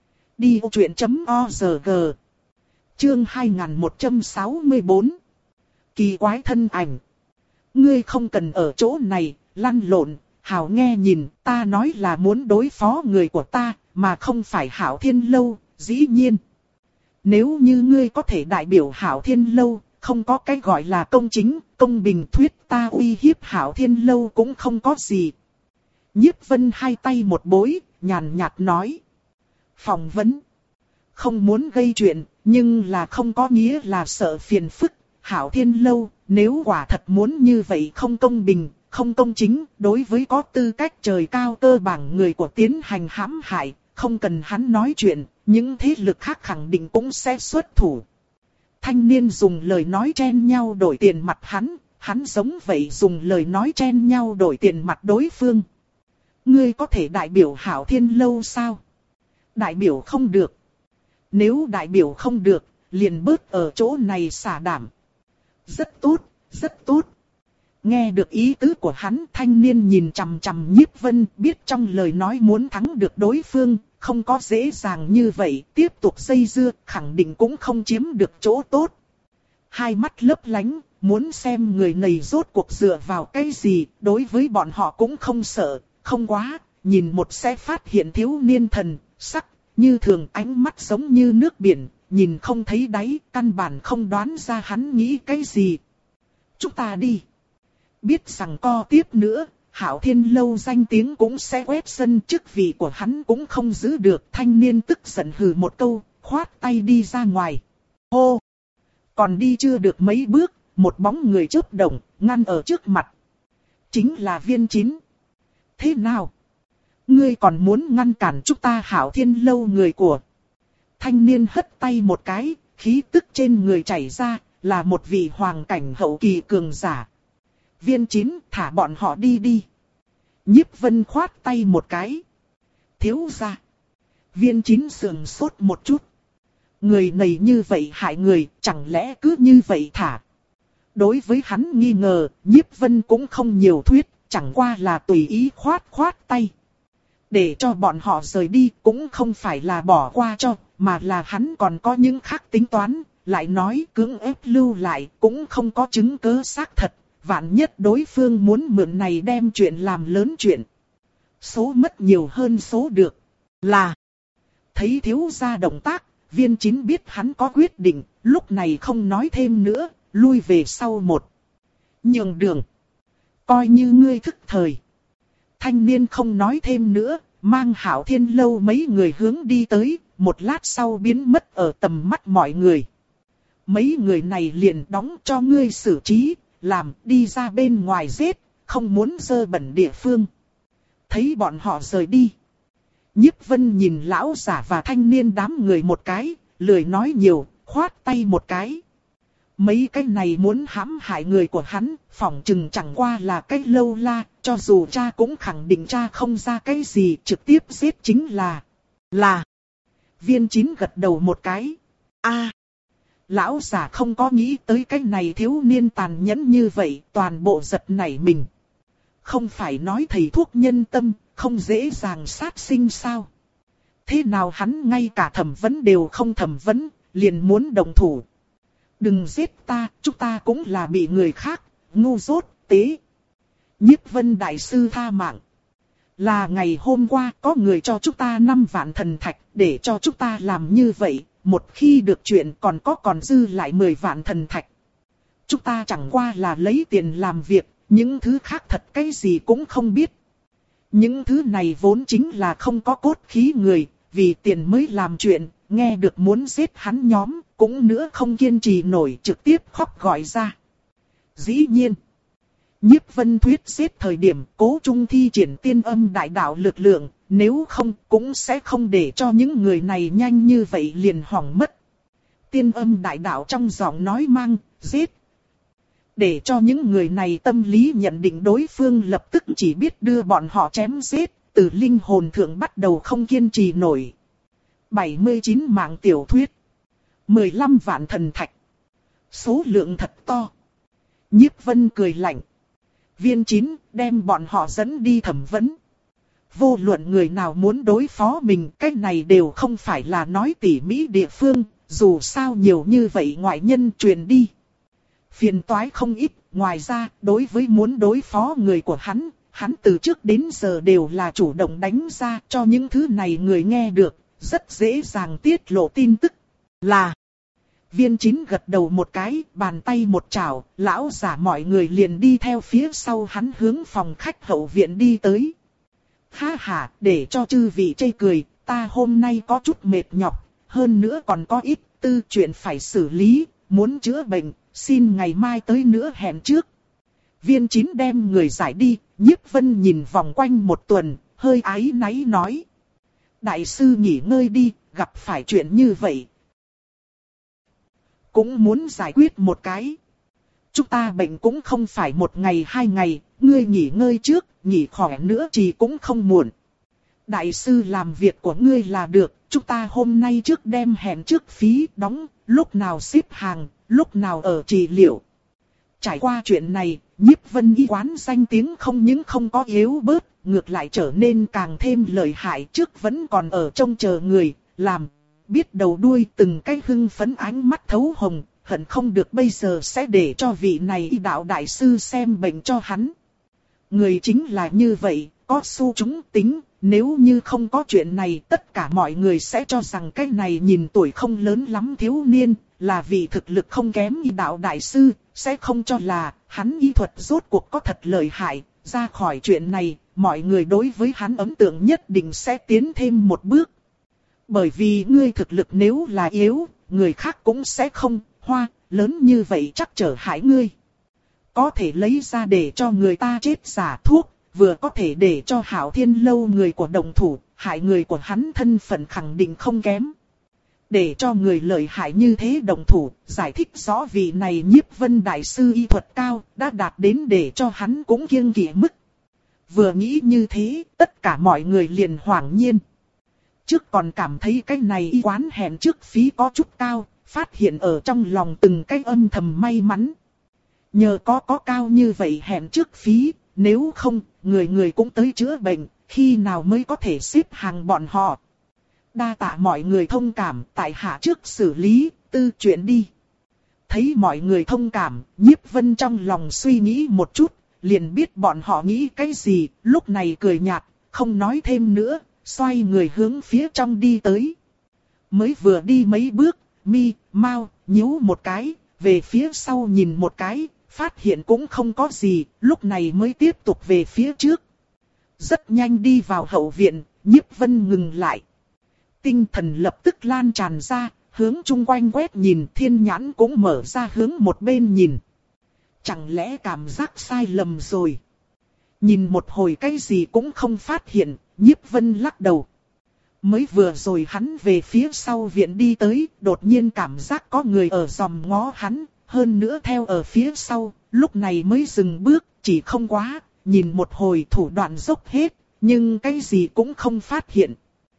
S1: đi ô chuyện chấm org. Chương hai nghìn một trăm sáu mươi tư. Kỳ quái thân ảnh. Ngươi không cần ở chỗ này, lăn lộn, Hảo nghe nhìn, ta nói là muốn đối phó người của ta, mà không phải Hảo Thiên Lâu, dĩ nhiên. Nếu như ngươi có thể đại biểu Hảo Thiên Lâu, không có cái gọi là công chính, công bình thuyết ta uy hiếp Hạo Thiên Lâu cũng không có gì. Nhiếp Vân hai tay một bối, nhàn nhạt nói. Phỏng vấn. Không muốn gây chuyện, nhưng là không có nghĩa là sợ phiền phức. Hạo Thiên Lâu, nếu quả thật muốn như vậy không công bình, không công chính, đối với có tư cách trời cao cơ bảng người của tiến hành hãm hại, không cần hắn nói chuyện, những thế lực khác khẳng định cũng sẽ xuất thủ. Thanh niên dùng lời nói chen nhau đổi tiền mặt hắn, hắn giống vậy dùng lời nói chen nhau đổi tiền mặt đối phương. Ngươi có thể đại biểu Hạo Thiên Lâu sao? Đại biểu không được. Nếu đại biểu không được, liền bớt ở chỗ này xả đảm. Rất tốt, rất tốt. Nghe được ý tứ của hắn, thanh niên nhìn chằm chằm Nhiếp Vân, biết trong lời nói muốn thắng được đối phương, không có dễ dàng như vậy, tiếp tục dây dưa, khẳng định cũng không chiếm được chỗ tốt. Hai mắt lấp lánh, muốn xem người này rốt cuộc dựa vào cái gì, đối với bọn họ cũng không sợ, không quá, nhìn một sẽ phát hiện thiếu niên thần, sắc, như thường ánh mắt giống như nước biển, nhìn không thấy đáy, căn bản không đoán ra hắn nghĩ cái gì. Chúng ta đi. Biết rằng co tiếp nữa, Hạo Thiên Lâu danh tiếng cũng sẽ quét sân, chức vị của hắn cũng không giữ được. Thanh niên tức giận hừ một câu, khoát tay đi ra ngoài. Hô! Còn đi chưa được mấy bước, một bóng người chớp động, ngăn ở trước mặt. Chính là Viên Chín. Thế nào? Ngươi còn muốn ngăn cản chúng ta Hạo Thiên Lâu người của? Thanh niên hất tay một cái, khí tức trên người chảy ra, là một vị hoàng cảnh hậu kỳ cường giả. Viên Chín, thả bọn họ đi đi. Nhiếp Vân khoát tay một cái. Thiếu gia. Viên Chín sườn sốt một chút. Người này như vậy hại người, chẳng lẽ cứ như vậy thả? Đối với hắn nghi ngờ, Nhiếp Vân cũng không nhiều thuyết, chẳng qua là tùy ý khoát khoát tay. Để cho bọn họ rời đi cũng không phải là bỏ qua cho, mà là hắn còn có những khác tính toán, lại nói cưỡng ép lưu lại cũng không có chứng cứ xác thật. Vạn nhất đối phương muốn mượn này đem chuyện làm lớn chuyện. Số mất nhiều hơn số được. Là. Thấy thiếu gia động tác, Viên Chín biết hắn có quyết định, lúc này không nói thêm nữa, lui về sau một. Nhường đường. Coi như ngươi thức thời. Thanh niên không nói thêm nữa, mang Hạo Thiên Lâu mấy người hướng đi tới, một lát sau biến mất ở tầm mắt mọi người. Mấy người này liền đóng cho ngươi xử trí. Làm đi ra bên ngoài giết, không muốn dơ bẩn địa phương. Thấy bọn họ rời đi. Nhiếp Vân nhìn lão giả và thanh niên đám người một cái, lười nói nhiều, khoát tay một cái. Mấy cái này muốn hãm hại người của hắn, phỏng chừng chẳng qua là cái lâu la, cho dù cha cũng khẳng định cha không ra cái gì, trực tiếp giết chính là, là. Viên Chín gật đầu một cái. A. Lão giả không có nghĩ tới cái này thiếu niên tàn nhẫn như vậy, toàn bộ giật nảy mình. Không phải nói thầy thuốc nhân tâm, không dễ dàng sát sinh sao? Thế nào hắn ngay cả thẩm vấn đều không thẩm vấn, liền muốn đồng thủ. Đừng giết ta, chúng ta cũng là bị người khác, ngu dốt, tế. Nhiếp Vân đại sư tha mạng. Là ngày hôm qua có người cho chúng ta năm vạn thần thạch để cho chúng ta làm như vậy. Một khi được chuyện còn có còn dư lại mười vạn thần thạch. Chúng ta chẳng qua là lấy tiền làm việc, những thứ khác thật cái gì cũng không biết. Những thứ này vốn chính là không có cốt khí người, vì tiền mới làm chuyện, nghe được muốn giết hắn nhóm, cũng nữa không kiên trì nổi trực tiếp khóc gọi ra. Dĩ nhiên, Nhiếp Vân thuyết giết thời điểm cố trung thi triển tiên âm đại đạo lực lượng. Nếu không cũng sẽ không để cho những người này nhanh như vậy liền hỏng mất. Tiên âm đại đạo trong giọng nói mang, giết. Để cho những người này tâm lý nhận định đối phương lập tức chỉ biết đưa bọn họ chém giết, từ linh hồn thượng bắt đầu không kiên trì nổi. bảy mươi chín mạng tiểu thuyết. mười lăm vạn thần thạch. Số lượng thật to. Nhiếp Vân cười lạnh. Viên Chín đem bọn họ dẫn đi thẩm vấn. Vô luận người nào muốn đối phó mình, cái này đều không phải là nói tỉ mỉ địa phương, dù sao nhiều như vậy ngoại nhân truyền đi. Phiền toái không ít, ngoài ra, đối với muốn đối phó người của hắn, hắn từ trước đến giờ đều là chủ động đánh ra cho những thứ này người nghe được, rất dễ dàng tiết lộ tin tức. Là Viên Chín gật đầu một cái, bàn tay một chảo, lão giả mọi người liền đi theo phía sau hắn hướng phòng khách hậu viện đi tới. Ha ha, để cho chư vị chê cười, ta hôm nay có chút mệt nhọc, hơn nữa còn có ít tư chuyện phải xử lý, muốn chữa bệnh, xin ngày mai tới nữa hẹn trước. Viên Chín đem người giải đi, Nhiếp Vân nhìn vòng quanh một tuần, hơi áy náy nói. Đại sư nghỉ ngơi đi, gặp phải chuyện như vậy. Cũng muốn giải quyết một cái. Chúng ta bệnh cũng không phải một ngày hai ngày, ngươi nghỉ ngơi trước, nghỉ khỏe nữa thì cũng không muộn. Đại sư làm việc của ngươi là được, chúng ta hôm nay trước đem hẹn trước phí đóng, lúc nào xếp hàng, lúc nào ở trị liệu. Trải qua chuyện này, Nhiếp Vân y quán danh tiếng không những không có yếu bớt, ngược lại trở nên càng thêm lợi hại, trước vẫn còn ở trông chờ người, làm, biết đầu đuôi từng cái hưng phấn ánh mắt thấu hồng, hận không được bây giờ sẽ để cho vị này y đạo đại sư xem bệnh cho hắn. Người chính là như vậy, có xu chúng tính, nếu như không có chuyện này tất cả mọi người sẽ cho rằng cái này nhìn tuổi không lớn lắm thiếu niên, là vì thực lực không kém y đạo đại sư, sẽ không cho là hắn y thuật rốt cuộc có thật lợi hại. Ra khỏi chuyện này, mọi người đối với hắn ấn tượng nhất định sẽ tiến thêm một bước. Bởi vì ngươi thực lực nếu là yếu, người khác cũng sẽ không, hoa, lớn như vậy chắc trở hại ngươi. Có thể lấy ra để cho người ta chết giả thuốc, vừa có thể để cho Hạo Thiên Lâu người của đồng thủ, hại người của hắn thân phận khẳng định không kém. Để cho người lợi hại như thế đồng thủ, giải thích rõ vị này Nhiếp Vân đại sư y thuật cao, đã đạt đến để cho hắn cũng kiêng kỵ mức. Vừa nghĩ như thế, tất cả mọi người liền hoảng nhiên. Trước còn cảm thấy cái này y quán hẹn trước phí có chút cao, phát hiện ở trong lòng từng cái âm thầm may mắn. Nhờ có có cao như vậy hẹn trước phí, nếu không, người người cũng tới chữa bệnh, khi nào mới có thể xếp hàng bọn họ. Đa tạ mọi người thông cảm, tại hạ trước xử lý, tư chuyện đi. Thấy mọi người thông cảm, Nhiếp Vân trong lòng suy nghĩ một chút, liền biết bọn họ nghĩ cái gì, lúc này cười nhạt, không nói thêm nữa, xoay người hướng phía trong đi tới. Mới vừa đi mấy bước, mi, mau, nhíu một cái, về phía sau nhìn một cái, phát hiện cũng không có gì, lúc này mới tiếp tục về phía trước. Rất nhanh đi vào hậu viện, Nhiếp Vân ngừng lại. Tinh thần lập tức lan tràn ra, hướng chung quanh quét nhìn, thiên nhãn cũng mở ra hướng một bên nhìn. Chẳng lẽ cảm giác sai lầm rồi? Nhìn một hồi cái gì cũng không phát hiện, Nhiếp Vân lắc đầu. Mới vừa rồi hắn về phía sau viện đi tới, đột nhiên cảm giác có người ở dòm ngó hắn, hơn nữa theo ở phía sau, lúc này mới dừng bước, chỉ không quá, nhìn một hồi thủ đoạn dốc hết, nhưng cái gì cũng không phát hiện.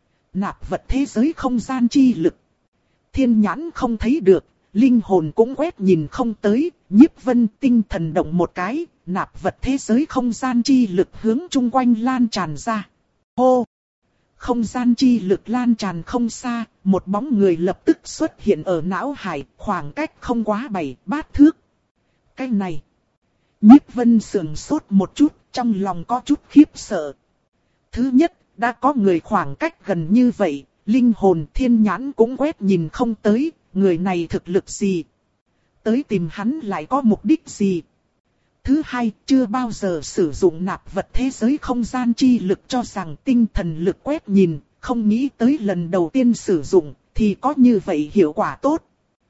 S1: Nạp vật thế giới không gian chi lực. Thiên nhãn không thấy được, linh hồn cũng quét nhìn không tới, Nhiếp Vân tinh thần động một cái, nạp vật thế giới không gian chi lực hướng chung quanh lan tràn ra. Hô! Không gian chi lực lan tràn không xa, một bóng người lập tức xuất hiện ở não hải, khoảng cách không quá bảy bát thước. Cái này! Nhiếp Vân sườn sốt một chút, trong lòng có chút khiếp sợ. Thứ nhất, đã có người khoảng cách gần như vậy, linh hồn thiên nhãn cũng quét nhìn không tới, người này thực lực gì? Tới tìm hắn lại có mục đích gì? Thứ hai, chưa bao giờ sử dụng nạp vật thế giới không gian chi lực cho rằng tinh thần lực quét nhìn, không nghĩ tới lần đầu tiên sử dụng, thì có như vậy hiệu quả tốt.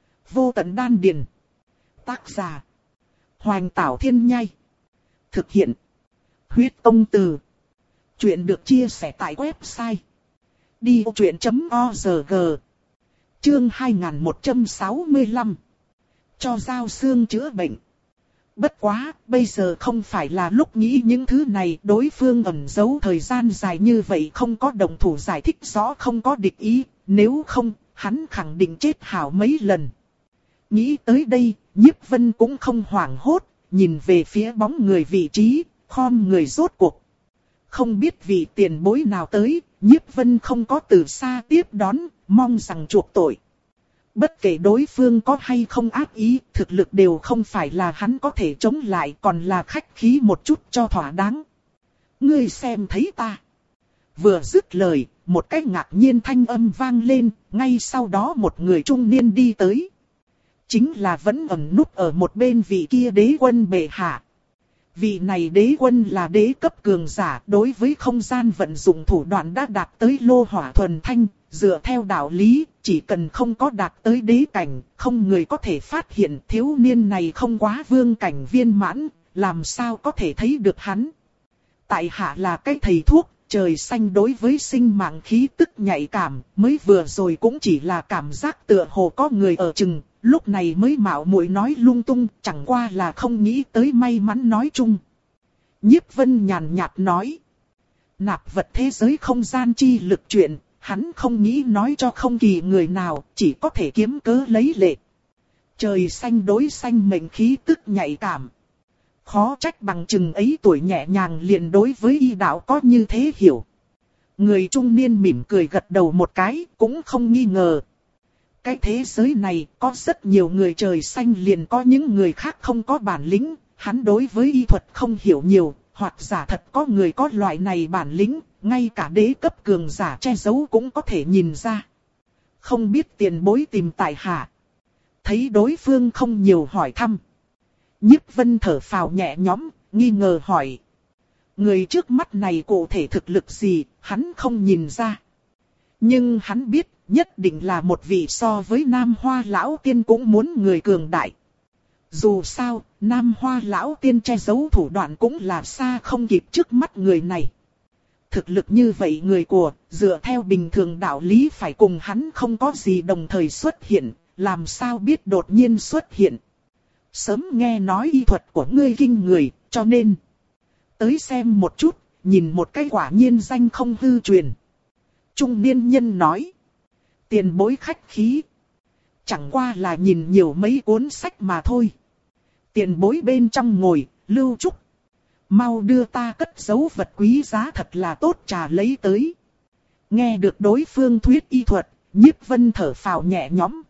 S1: Vô tận đan điền. Tác giả. Hoành Tảo Thiên Nhai. Thực hiện. Huyết Tông Từ. Chuyện được chia sẻ tại website đi vô chuyện chấm org. Chương hai nghìn một trăm sáu mươi lăm. Cho Giao Xương chữa bệnh. Bất quá, bây giờ không phải là lúc nghĩ những thứ này, đối phương ẩn giấu thời gian dài như vậy không có động thủ giải thích rõ không có địch ý, nếu không, hắn khẳng định chết hảo mấy lần. Nghĩ tới đây, Nhiếp Vân cũng không hoảng hốt, nhìn về phía bóng người vị trí, khom người rốt cuộc. Không biết vị tiền bối nào tới, Nhiếp Vân không có từ xa tiếp đón, mong rằng chuộc tội. Bất kể đối phương có hay không ác ý, thực lực đều không phải là hắn có thể chống lại, còn là khách khí một chút cho thỏa đáng. Ngươi xem thấy ta. Vừa dứt lời, một cái ngạc nhiên thanh âm vang lên, ngay sau đó một người trung niên đi tới. Chính là vẫn ẩn núp ở một bên vị kia đế quân bệ hạ. Vị này đế quân là đế cấp cường giả, đối với không gian vận dụng thủ đoạn đã đạt tới lô hỏa thuần thanh, dựa theo đạo lý, chỉ cần không có đạt tới đế cảnh, không người có thể phát hiện thiếu niên này không quá vương cảnh viên mãn, làm sao có thể thấy được hắn. Tại hạ là cái thầy thuốc, trời xanh đối với sinh mạng khí tức nhạy cảm, mới vừa rồi cũng chỉ là cảm giác tựa hồ có người ở chừng, lúc này mới mạo muội nói lung tung, chẳng qua là không nghĩ tới may mắn nói chung. Nhiếp Vân nhàn nhạt nói, nạp vật thế giới không gian chi lực chuyện, hắn không nghĩ nói cho không kỳ người nào, chỉ có thể kiếm cớ lấy lệ. Trời xanh đối xanh mệnh khí tức nhạy cảm. Khó trách bằng chừng ấy tuổi nhẹ nhàng liền đối với y đạo có như thế hiểu. Người trung niên mỉm cười gật đầu một cái, cũng không nghi ngờ. Cái thế giới này có rất nhiều người trời xanh liền có những người khác không có bản lĩnh, hắn đối với y thuật không hiểu nhiều, hoặc giả thật có người có loại này bản lĩnh, ngay cả đế cấp cường giả che giấu cũng có thể nhìn ra. Không biết tiền bối tìm tại hạ. Thấy đối phương không nhiều hỏi thăm. Nhiếp Vân thở phào nhẹ nhõm, nghi ngờ hỏi. Người trước mắt này cụ thể thực lực gì, hắn không nhìn ra. Nhưng hắn biết, nhất định là một vị so với Nam Hoa Lão Tiên cũng muốn người cường đại. Dù sao, Nam Hoa Lão Tiên che giấu thủ đoạn cũng là xa không kịp trước mắt người này. Thực lực như vậy người của, dựa theo bình thường đạo lý phải cùng hắn không có gì đồng thời xuất hiện, làm sao biết đột nhiên xuất hiện. Sớm nghe nói y thuật của ngươi kinh người, cho nên tới xem một chút, nhìn một cái quả nhiên danh không hư truyền. Trung niên nhân nói, tiền bối khách khí. Chẳng qua là nhìn nhiều mấy cuốn sách mà thôi. Tiền bối bên trong ngồi, Lưu Trúc. Mau đưa ta cất giấu vật quý giá thật là tốt trà lấy tới. Nghe được đối phương thuyết y thuật, Nhiếp Vân thở phào nhẹ nhõm.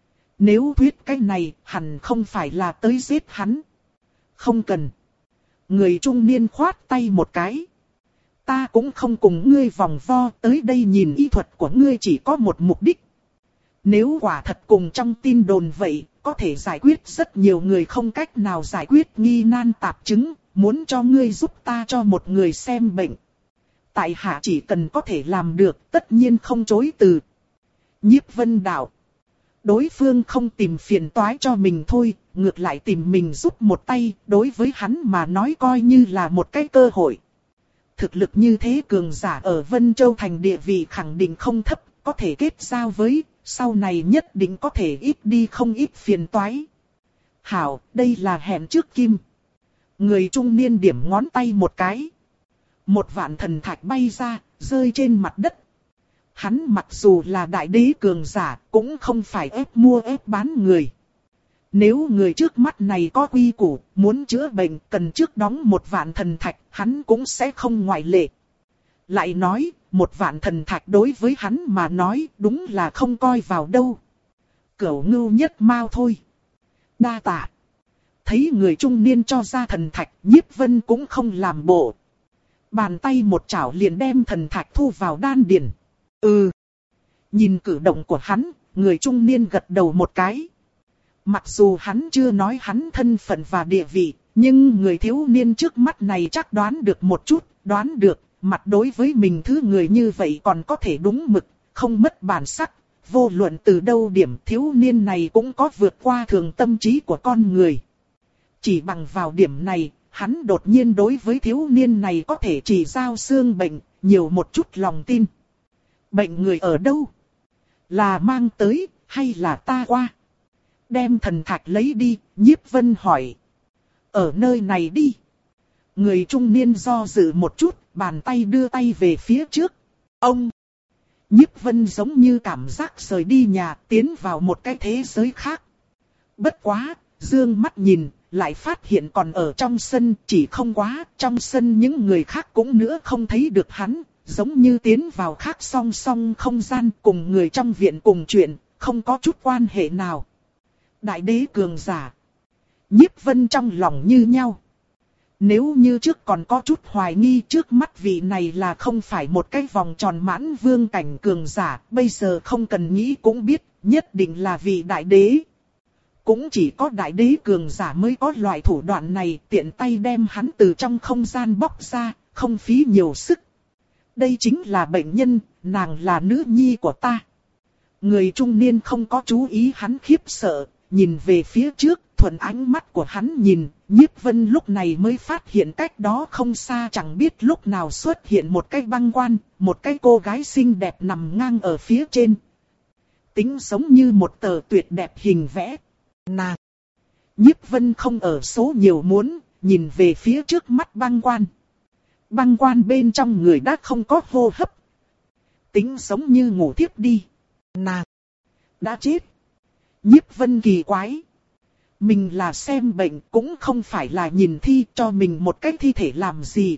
S1: Nếu thuyết cái này, hẳn không phải là tới giết hắn. Không cần. Người trung niên khoát tay một cái. Ta cũng không cùng ngươi vòng vo, tới đây nhìn y thuật của ngươi chỉ có một mục đích. Nếu quả thật cùng trong tin đồn vậy, có thể giải quyết rất nhiều người không cách nào giải quyết nghi nan tạp chứng, muốn cho ngươi giúp ta cho một người xem bệnh. Tại hạ chỉ cần có thể làm được, tất nhiên không chối từ. Nhiếp Vân đạo. Đối phương không tìm phiền toái cho mình thôi, ngược lại tìm mình giúp một tay, đối với hắn mà nói coi như là một cái cơ hội. Thực lực như thế cường giả ở Vân Châu thành địa vị khẳng định không thấp, có thể kết giao với, sau này nhất định có thể ít đi không ít phiền toái. Hảo, đây là hẹn trước kim. Người trung niên điểm ngón tay một cái. Một vạn thần thạch bay ra, rơi trên mặt đất. Hắn mặc dù là đại đế cường giả, cũng không phải ép mua ép bán người. Nếu người trước mắt này có quy củ, muốn chữa bệnh cần trước đóng một vạn thần thạch, hắn cũng sẽ không ngoại lệ. Lại nói, một vạn thần thạch đối với hắn mà nói đúng là không coi vào đâu. Cửu ngưu nhất mao thôi. Đa tạ. Thấy người trung niên cho ra thần thạch, Nhiếp Vân cũng không làm bộ. Bàn tay một chảo liền đem thần thạch thu vào đan điền. Ừ. Nhìn cử động của hắn, người trung niên gật đầu một cái. Mặc dù hắn chưa nói hắn thân phận và địa vị, nhưng người thiếu niên trước mắt này chắc đoán được một chút, đoán được, mặt đối với mình thứ người như vậy còn có thể đúng mực, không mất bản sắc. Vô luận từ đâu điểm thiếu niên này cũng có vượt qua thường tâm trí của con người. Chỉ bằng vào điểm này, hắn đột nhiên đối với thiếu niên này có thể chỉ giao xương bệnh, nhiều một chút lòng tin. Bệnh người ở đâu? Là mang tới, hay là ta qua? Đem thần thạch lấy đi, Nhiếp Vân hỏi. Ở nơi này đi. Người trung niên do dự một chút, bàn tay đưa tay về phía trước. Ông! Nhiếp Vân giống như cảm giác rời đi nhà, tiến vào một cái thế giới khác. Bất quá, dương mắt nhìn, lại phát hiện còn ở trong sân, chỉ không quá, trong sân những người khác cũng nữa không thấy được hắn, giống như tiến vào khác song song không gian cùng người trong viện cùng chuyện, không có chút quan hệ nào. Đại đế cường giả. Nhiếp Vân trong lòng như nhau. Nếu như trước còn có chút hoài nghi trước mắt vị này là không phải một cái vòng tròn mãn vương cảnh cường giả, bây giờ không cần nghĩ cũng biết, nhất định là vị đại đế. cũng chỉ có đại đế cường giả mới có loại thủ đoạn này, tiện tay đem hắn từ trong không gian bóc ra, không phí nhiều sức. Đây chính là bệnh nhân, nàng là nữ nhi của ta. Người trung niên không có chú ý hắn khiếp sợ, nhìn về phía trước, thuận ánh mắt của hắn nhìn, Nhiếp Vân lúc này mới phát hiện cách đó không xa chẳng biết lúc nào xuất hiện một cái băng quan, một cái cô gái xinh đẹp nằm ngang ở phía trên. Tính giống như một tờ tuyệt đẹp hình vẽ. Nàng! Nhiếp Vân không ở số nhiều muốn, nhìn về phía trước mắt băng quan. Băng quan bên trong người đã không có hô hấp. Tính giống như ngủ thiếp đi. Nàng! Đã chết! Nhiếp Vân kỳ quái. Mình là xem bệnh cũng không phải là nhìn thi, cho mình một cái thi thể làm gì.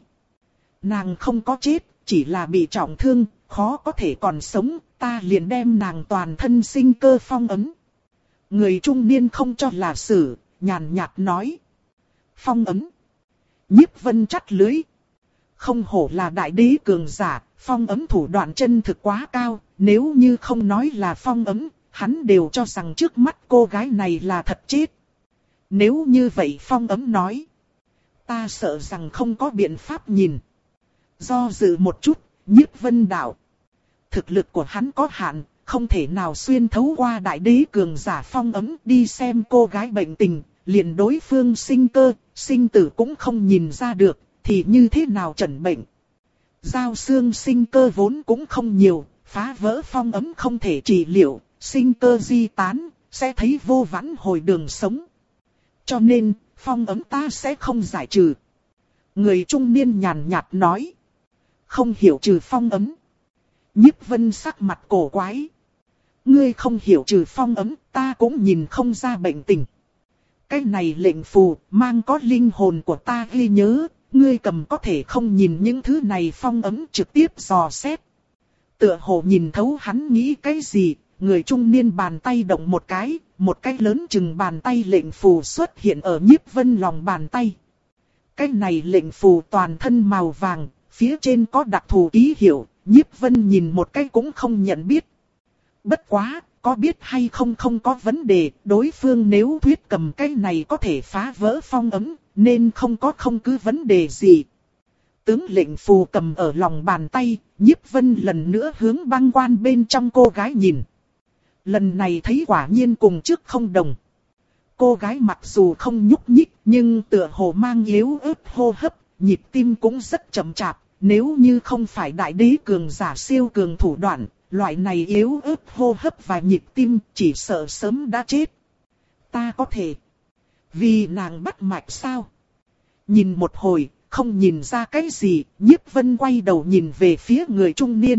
S1: Nàng không có chết, chỉ là bị trọng thương, khó có thể còn sống, ta liền đem nàng toàn thân sinh cơ phong ấn. Người trung niên không cho là xử, nhàn nhạt nói. Phong ấn. Nhiếp Vân chắt lưới. Không hổ là đại đế cường giả, phong ấn thủ đoạn chân thực quá cao, nếu như không nói là phong ấn, hắn đều cho rằng trước mắt cô gái này là thật chết. Nếu như vậy phong ấn nói, ta sợ rằng không có biện pháp nhìn. Do dự một chút, Nhiếp Vân đạo. Thực lực của hắn có hạn, không thể nào xuyên thấu qua đại đế cường giả phong ấn đi xem cô gái bệnh tình, liền đối phương sinh cơ, sinh tử cũng không nhìn ra được, thì như thế nào chẩn bệnh. Giao xương sinh cơ vốn cũng không nhiều, phá vỡ phong ấn không thể trị liệu, sinh cơ di tán, sẽ thấy vô vãn hồi đường sống. Cho nên, phong ấn ta sẽ không giải trừ. Người trung niên nhàn nhạt nói. Không hiểu trừ phong ấn. Nhiếp Vân sắc mặt cổ quái. Ngươi không hiểu trừ phong ấn, ta cũng nhìn không ra bệnh tình. Cái này lệnh phù, mang có linh hồn của ta ghi nhớ, ngươi cầm có thể không nhìn những thứ này phong ấn trực tiếp dò xét. Tựa hồ nhìn thấu hắn nghĩ cái gì, người trung niên bàn tay động một cái, một cái lớn chừng bàn tay lệnh phù xuất hiện ở Nhiếp Vân lòng bàn tay. Cái này lệnh phù toàn thân màu vàng, phía trên có đặc thù ký hiệu, Nhiếp Vân nhìn một cái cũng không nhận biết. Bất quá, có biết hay không không có vấn đề, đối phương nếu thuyết cầm cái này có thể phá vỡ phong ấn, nên không có không cứ vấn đề gì. Tướng lệnh phù cầm ở lòng bàn tay, Nhiếp Vân lần nữa hướng băng quan bên trong cô gái nhìn. Lần này thấy quả nhiên cùng trước không đồng. Cô gái mặc dù không nhúc nhích, nhưng tựa hồ mang yếu ớt hô hấp, nhịp tim cũng rất chậm chạp. Nếu như không phải đại đế cường giả siêu cường thủ đoạn, loại này yếu ớt hô hấp và nhịp tim chỉ sợ sớm đã chết. Ta có thể. Vì nàng bắt mạch sao? Nhìn một hồi, không nhìn ra cái gì, Nhiếp Vân quay đầu nhìn về phía người trung niên.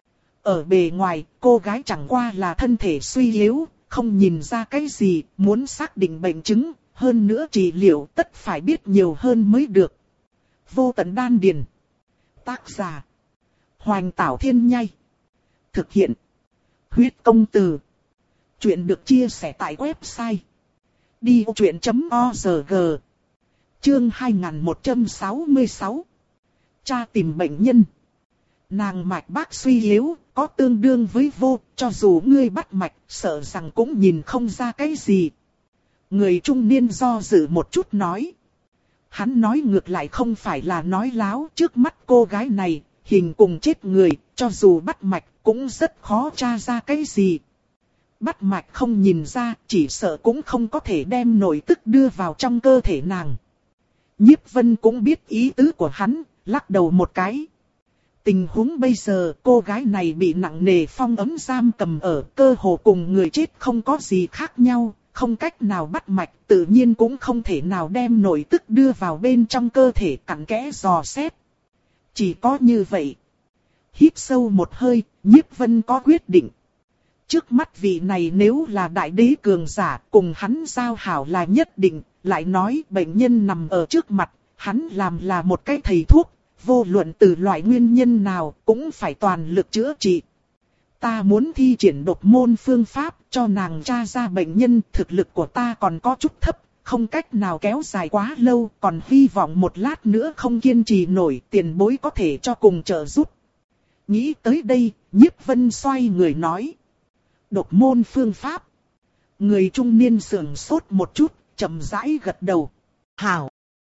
S1: Ở bề ngoài, cô gái chẳng qua là thân thể suy yếu, không nhìn ra cái gì, muốn xác định bệnh chứng, hơn nữa trị liệu tất phải biết nhiều hơn mới được. Vô tận đan điền. Tác giả. Hoành Tảo Thiên Nhai. Thực hiện. Huyết Công Từ. Chuyện được chia sẻ tại website. đi ô chuyện chấm org. Chương hai nghìn một trăm sáu mươi sáu. Cha tìm bệnh nhân. Nàng mạch bác suy yếu, có tương đương với vô, cho dù ngươi bắt mạch, sợ rằng cũng nhìn không ra cái gì. Người trung niên do dự một chút nói. Hắn nói ngược lại không phải là nói láo, trước mắt cô gái này, hình cùng chết người, cho dù bắt mạch cũng rất khó tra ra cái gì. Bắt mạch không nhìn ra, chỉ sợ cũng không có thể đem nội tức đưa vào trong cơ thể nàng. Nhiếp Vân cũng biết ý tứ của hắn, lắc đầu một cái. Tình huống bây giờ cô gái này bị nặng nề phong ấn giam cầm ở, cơ hồ cùng người chết không có gì khác nhau, không cách nào bắt mạch, tự nhiên cũng không thể nào đem nội tức đưa vào bên trong cơ thể cặn kẽ dò xét. Chỉ có như vậy. Hít sâu một hơi, Nhiếp Vân có quyết định. Trước mắt vị này nếu là đại đế cường giả, cùng hắn giao hảo là nhất định, lại nói bệnh nhân nằm ở trước mặt, hắn làm là một cái thầy thuốc, vô luận từ loại nguyên nhân nào cũng phải toàn lực chữa trị. Ta muốn thi triển độc môn phương pháp cho nàng tra ra bệnh nhân, thực lực của ta còn có chút thấp, không cách nào kéo dài quá lâu, còn hy vọng một lát nữa không kiên trì nổi, tiền bối có thể cho cùng trợ giúp. Nghĩ tới đây, Nhiếp Vân xoay người nói. Độc môn phương pháp. Người trung niên sườn sốt một chút, chậm rãi gật đầu. Hảo.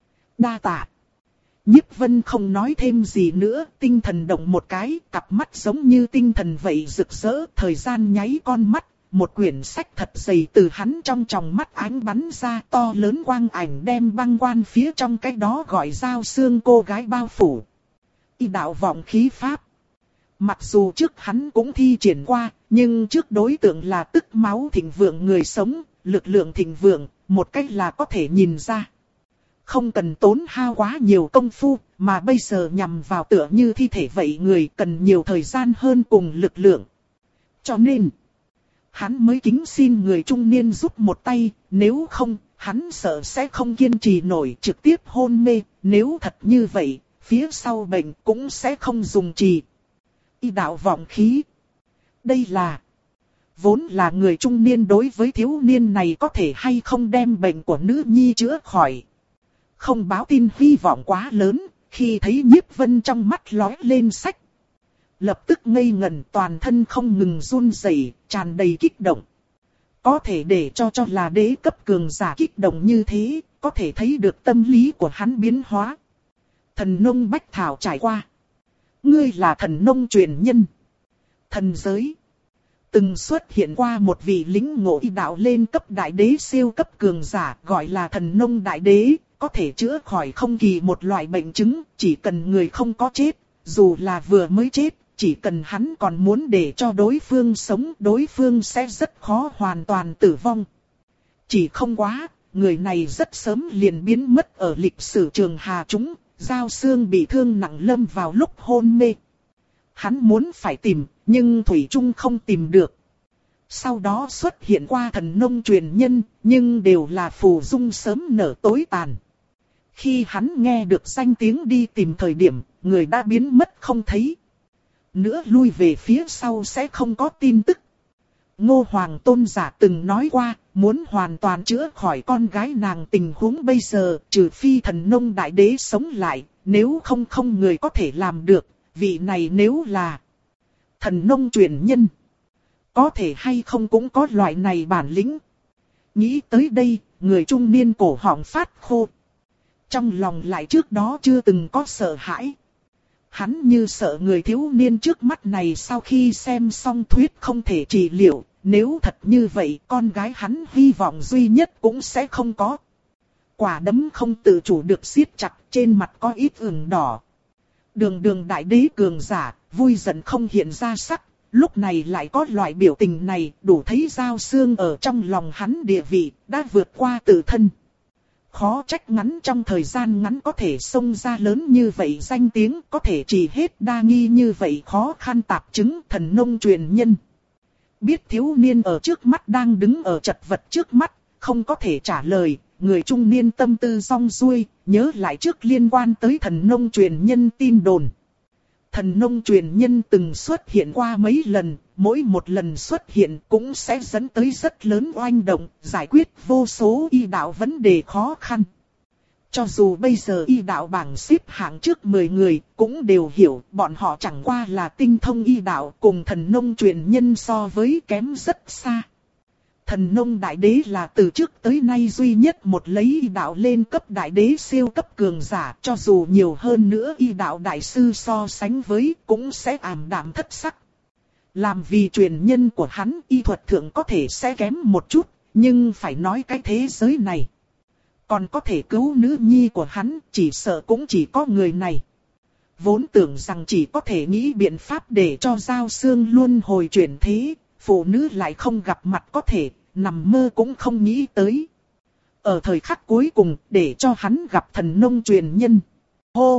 S1: Đa tạ. Nhiếp Vân không nói thêm gì nữa, tinh thần động một cái, cặp mắt giống như tinh thần vậy rực rỡ, thời gian nháy con mắt, một quyển sách thật dày từ hắn trong tròng mắt ánh bắn ra, to lớn quang ảnh đem băng quan phía trong cái đó gọi Giao Xương cô gái bao phủ. Y đạo vọng khí pháp. Mặc dù trước hắn cũng thi triển qua, nhưng trước đối tượng là tức máu thịnh vượng người sống, lực lượng thịnh vượng, một cách là có thể nhìn ra. Không cần tốn hao quá nhiều công phu, mà bây giờ nhằm vào tựa như thi thể vậy người cần nhiều thời gian hơn cùng lực lượng. Cho nên, hắn mới kính xin người trung niên giúp một tay, nếu không, hắn sợ sẽ không kiên trì nổi trực tiếp hôn mê, nếu thật như vậy, phía sau bệnh cũng sẽ không dùng trì. Y đạo vọng khí. Đây là, vốn là người trung niên đối với thiếu niên này có thể hay không đem bệnh của nữ nhi chữa khỏi. Không báo tin hy vọng quá lớn, khi thấy Nhiếp Vân trong mắt lóe lên sách. Lập tức ngây ngẩn, toàn thân không ngừng run rẩy, tràn đầy kích động. Có thể để cho cho là đế cấp cường giả kích động như thế, có thể thấy được tâm lý của hắn biến hóa. Thần nông bách thảo trải qua. Ngươi là thần nông truyền nhân. Thần giới. Từng xuất hiện qua một vị lĩnh ngộ y đạo lên cấp đại đế siêu cấp cường giả gọi là thần nông đại đế. Có thể chữa khỏi không kỳ một loại bệnh chứng, chỉ cần người không có chết, dù là vừa mới chết, chỉ cần hắn còn muốn để cho đối phương sống, đối phương sẽ rất khó hoàn toàn tử vong. Chỉ không quá, người này rất sớm liền biến mất ở lịch sử trường Hà chúng, Giao Xương bị thương nặng lâm vào lúc hôn mê. Hắn muốn phải tìm, nhưng thủy chung không tìm được. Sau đó xuất hiện qua thần nông truyền nhân, nhưng đều là phù dung sớm nở tối tàn. Khi hắn nghe được danh tiếng đi tìm thời điểm, người đã biến mất không thấy. Nữa lui về phía sau sẽ không có tin tức. Ngô Hoàng Tôn giả từng nói qua, muốn hoàn toàn chữa khỏi con gái nàng tình huống bây giờ, trừ phi thần nông đại đế sống lại, nếu không không người có thể làm được, vị này nếu là thần nông truyền nhân. Có thể hay không cũng có loại này bản lĩnh. Nghĩ tới đây, người trung niên cổ họng phát khô. Trong lòng lại trước đó chưa từng có sợ hãi. Hắn như sợ người thiếu niên trước mắt này sau khi xem xong thuyết không thể trị liệu. Nếu thật như vậy con gái hắn hy vọng duy nhất cũng sẽ không có. Quả đấm không tự chủ được siết chặt, trên mặt có ít ửng đỏ. Đường đường đại đế cường giả, vui giận không hiện ra sắc. Lúc này lại có loại biểu tình này, đủ thấy Giao Xương ở trong lòng hắn địa vị, đã vượt qua tự thân. Khó trách ngắn trong thời gian ngắn có thể xông ra lớn như vậy danh tiếng, có thể trị hết đa nghi như vậy khó khăn tạp chứng thần nông truyền nhân. Biết thiếu niên ở trước mắt đang đứng ở chật vật trước mắt, không có thể trả lời, người trung niên tâm tư song xuôi, nhớ lại trước liên quan tới thần nông truyền nhân tin đồn. Thần nông truyền nhân từng xuất hiện qua mấy lần, mỗi một lần xuất hiện cũng sẽ dẫn tới rất lớn oanh động, giải quyết vô số y đạo vấn đề khó khăn. Cho dù bây giờ y đạo bảng xếp hạng trước mười người, cũng đều hiểu bọn họ chẳng qua là tinh thông y đạo cùng thần nông truyền nhân so với kém rất xa. Thần nông đại đế là từ trước tới nay duy nhất một lấy y đạo lên cấp đại đế siêu cấp cường giả, cho dù nhiều hơn nữa y đạo đại sư so sánh với cũng sẽ ảm đạm thất sắc. Làm vì truyền nhân của hắn y thuật thượng có thể sẽ kém một chút, nhưng phải nói cái thế giới này. Còn có thể cứu nữ nhi của hắn chỉ sợ cũng chỉ có người này. Vốn tưởng rằng chỉ có thể nghĩ biện pháp để cho Giao Xương luôn hồi chuyển thế. Phụ nữ lại không gặp mặt có thể, nằm mơ cũng không nghĩ tới. Ở thời khắc cuối cùng, để cho hắn gặp thần nông truyền nhân. Hô!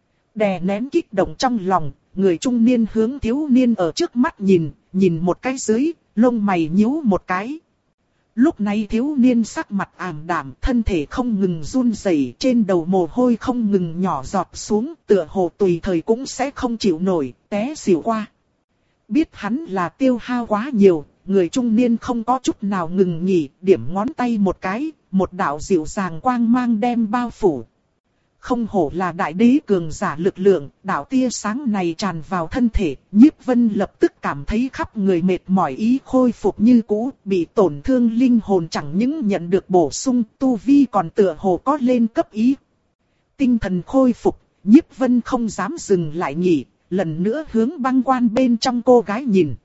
S1: Đè nén kích động trong lòng, người trung niên hướng thiếu niên ở trước mắt nhìn, nhìn một cái dưới, lông mày nhíu một cái. Lúc này thiếu niên sắc mặt ảm đạm, thân thể không ngừng run rẩy, trên đầu mồ hôi không ngừng nhỏ giọt xuống, tựa hồ tùy thời cũng sẽ không chịu nổi, té xỉu qua. Biết hắn là tiêu hao quá nhiều, người trung niên không có chút nào ngừng nghỉ, điểm ngón tay một cái, một đạo dịu dàng quang mang đem bao phủ. Không hổ là đại đế cường giả lực lượng, đạo tia sáng này tràn vào thân thể, Nhiếp Vân lập tức cảm thấy khắp người mệt mỏi ý khôi phục như cũ, bị tổn thương linh hồn chẳng những nhận được bổ sung, tu vi còn tựa hồ có lên cấp ý. Tinh thần khôi phục, Nhiếp Vân không dám dừng lại nghỉ, lần nữa hướng băng quan bên trong cô gái nhìn.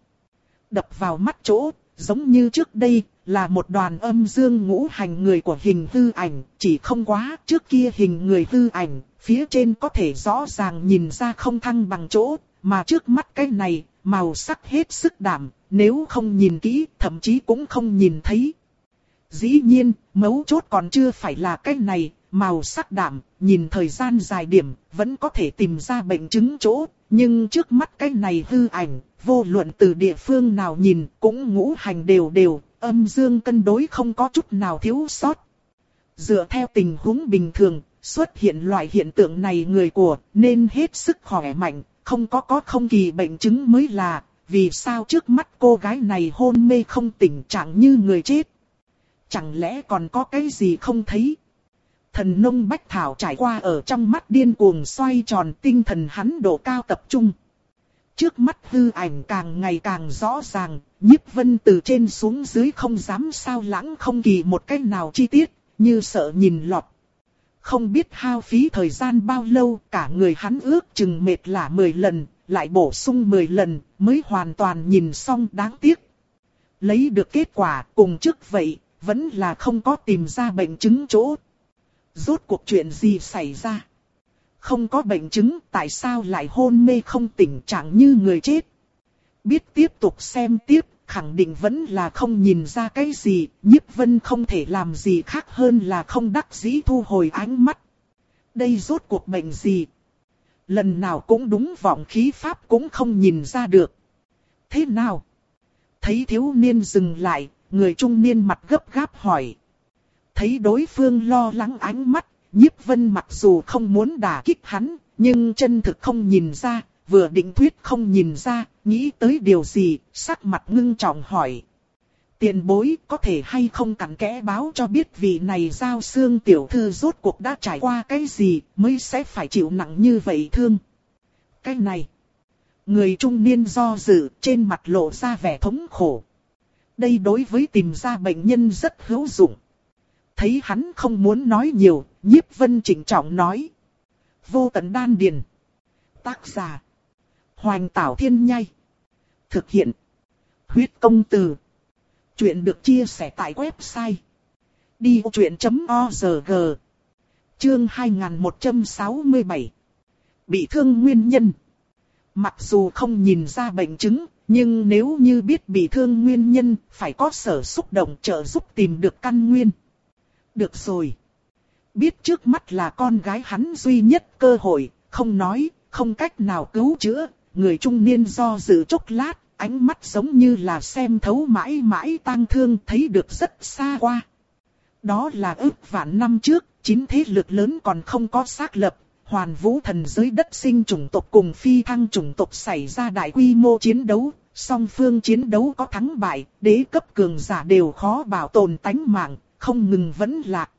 S1: Đập vào mắt chỗ, giống như trước đây, là một đoàn âm dương ngũ hành người của hình hư ảnh, chỉ không quá, trước kia hình người hư ảnh, phía trên có thể rõ ràng nhìn ra không thăng bằng chỗ, mà trước mắt cái này, màu sắc hết sức đạm, nếu không nhìn kỹ, thậm chí cũng không nhìn thấy. Dĩ nhiên, mấu chốt còn chưa phải là cái này, màu sắc đạm, nhìn thời gian dài điểm, vẫn có thể tìm ra bệnh chứng chỗ, nhưng trước mắt cái này hư ảnh, vô luận từ địa phương nào nhìn, cũng ngũ hành đều đều, âm dương cân đối không có chút nào thiếu sót. Dựa theo tình huống bình thường, xuất hiện loại hiện tượng này người của nên hết sức khỏe mạnh, không có có không kỳ bệnh chứng mới là, vì sao trước mắt cô gái này hôn mê không tỉnh trạng như người chết. Chẳng lẽ còn có cái gì không thấy? Thần nông bách thảo trải qua ở trong mắt điên cuồng xoay tròn, tinh thần hắn độ cao tập trung. Trước mắt hư ảnh càng ngày càng rõ ràng, Nhiếp Vân từ trên xuống dưới không dám sao lãng không kỳ một cách nào chi tiết, như sợ nhìn lọt. Không biết hao phí thời gian bao lâu, cả người hắn ước chừng mệt lả mười lần, lại bổ sung mười lần, mới hoàn toàn nhìn xong. Đáng tiếc. Lấy được kết quả cùng trước vậy, vẫn là không có tìm ra bệnh chứng chỗ. Rốt cuộc chuyện gì xảy ra? Không có bệnh chứng, tại sao lại hôn mê không tỉnh trạng như người chết? Biết tiếp tục xem tiếp, khẳng định vẫn là không nhìn ra cái gì, Nhiếp Vân không thể làm gì khác hơn là không đắc dĩ thu hồi ánh mắt. Đây rốt cuộc bệnh gì? Lần nào cũng đúng vọng khí pháp cũng không nhìn ra được. Thế nào? Thấy thiếu niên dừng lại, người trung niên mặt gấp gáp hỏi. Thấy đối phương lo lắng ánh mắt, Nhiếp Vân mặc dù không muốn đả kích hắn, nhưng chân thực không nhìn ra, vừa định thuyết không nhìn ra, nghĩ tới điều gì, sắc mặt ngưng trọng hỏi. Tiền bối có thể hay không cặn kẽ báo cho biết vị này Giao Xương tiểu thư rốt cuộc đã trải qua cái gì mới sẽ phải chịu nặng như vậy thương. Cái này, người trung niên do dự trên mặt lộ ra vẻ thống khổ. Đây đối với tìm ra bệnh nhân rất hữu dụng. Thấy hắn không muốn nói nhiều, Nhiếp Vân trịnh trọng nói. Vô tận đan điền. Tác giả. Hoành Tảo Thiên Nhai. Thực hiện. Huyết công từ. Chuyện được chia sẻ tại website. đi ô chuyện chấm org. Chương hai nghìn một trăm sáu mươi bảy. Bị thương nguyên nhân. Mặc dù không nhìn ra bệnh chứng, nhưng nếu như biết bị thương nguyên nhân, phải có sở xúc động trợ giúp tìm được căn nguyên. Được rồi. Biết trước mắt là con gái hắn duy nhất cơ hội, không nói, không cách nào cứu chữa. Người trung niên do dự chốc lát, ánh mắt giống như là xem thấu mãi mãi tang thương, thấy được rất xa qua. Đó là ước vạn năm trước, chín thế lực lớn còn không có xác lập. Hoàn Vũ thần giới đất sinh chủng tộc cùng phi thăng chủng tộc xảy ra đại quy mô chiến đấu. Song phương chiến đấu có thắng bại, đế cấp cường giả đều khó bảo tồn tánh mạng, không ngừng vẫn lạc.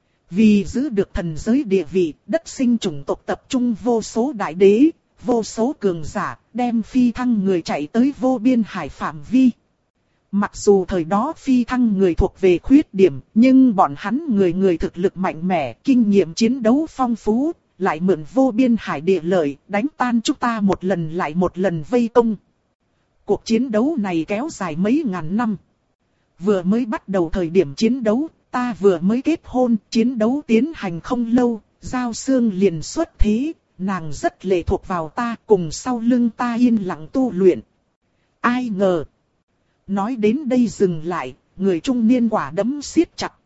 S1: Vì giữ được thần giới địa vị, đất sinh chủng tộc tập trung vô số đại đế, vô số cường giả, đem phi thăng người chạy tới vô biên hải phạm vi. Mặc dù thời đó phi thăng người thuộc về khuyết điểm, nhưng bọn hắn người người thực lực mạnh mẽ, kinh nghiệm chiến đấu phong phú, lại mượn vô biên hải địa lợi, đánh tan chúng ta một lần lại một lần vây công. Cuộc chiến đấu này kéo dài mấy ngàn năm. Vừa mới bắt đầu thời điểm chiến đấu, ta vừa mới kết hôn, chiến đấu tiến hành không lâu, Giao Xương liền xuất thế, nàng rất lệ thuộc vào ta, cùng sau lưng ta yên lặng tu luyện. Ai ngờ. Nói đến đây dừng lại, người trung niên quả đấm siết chặt.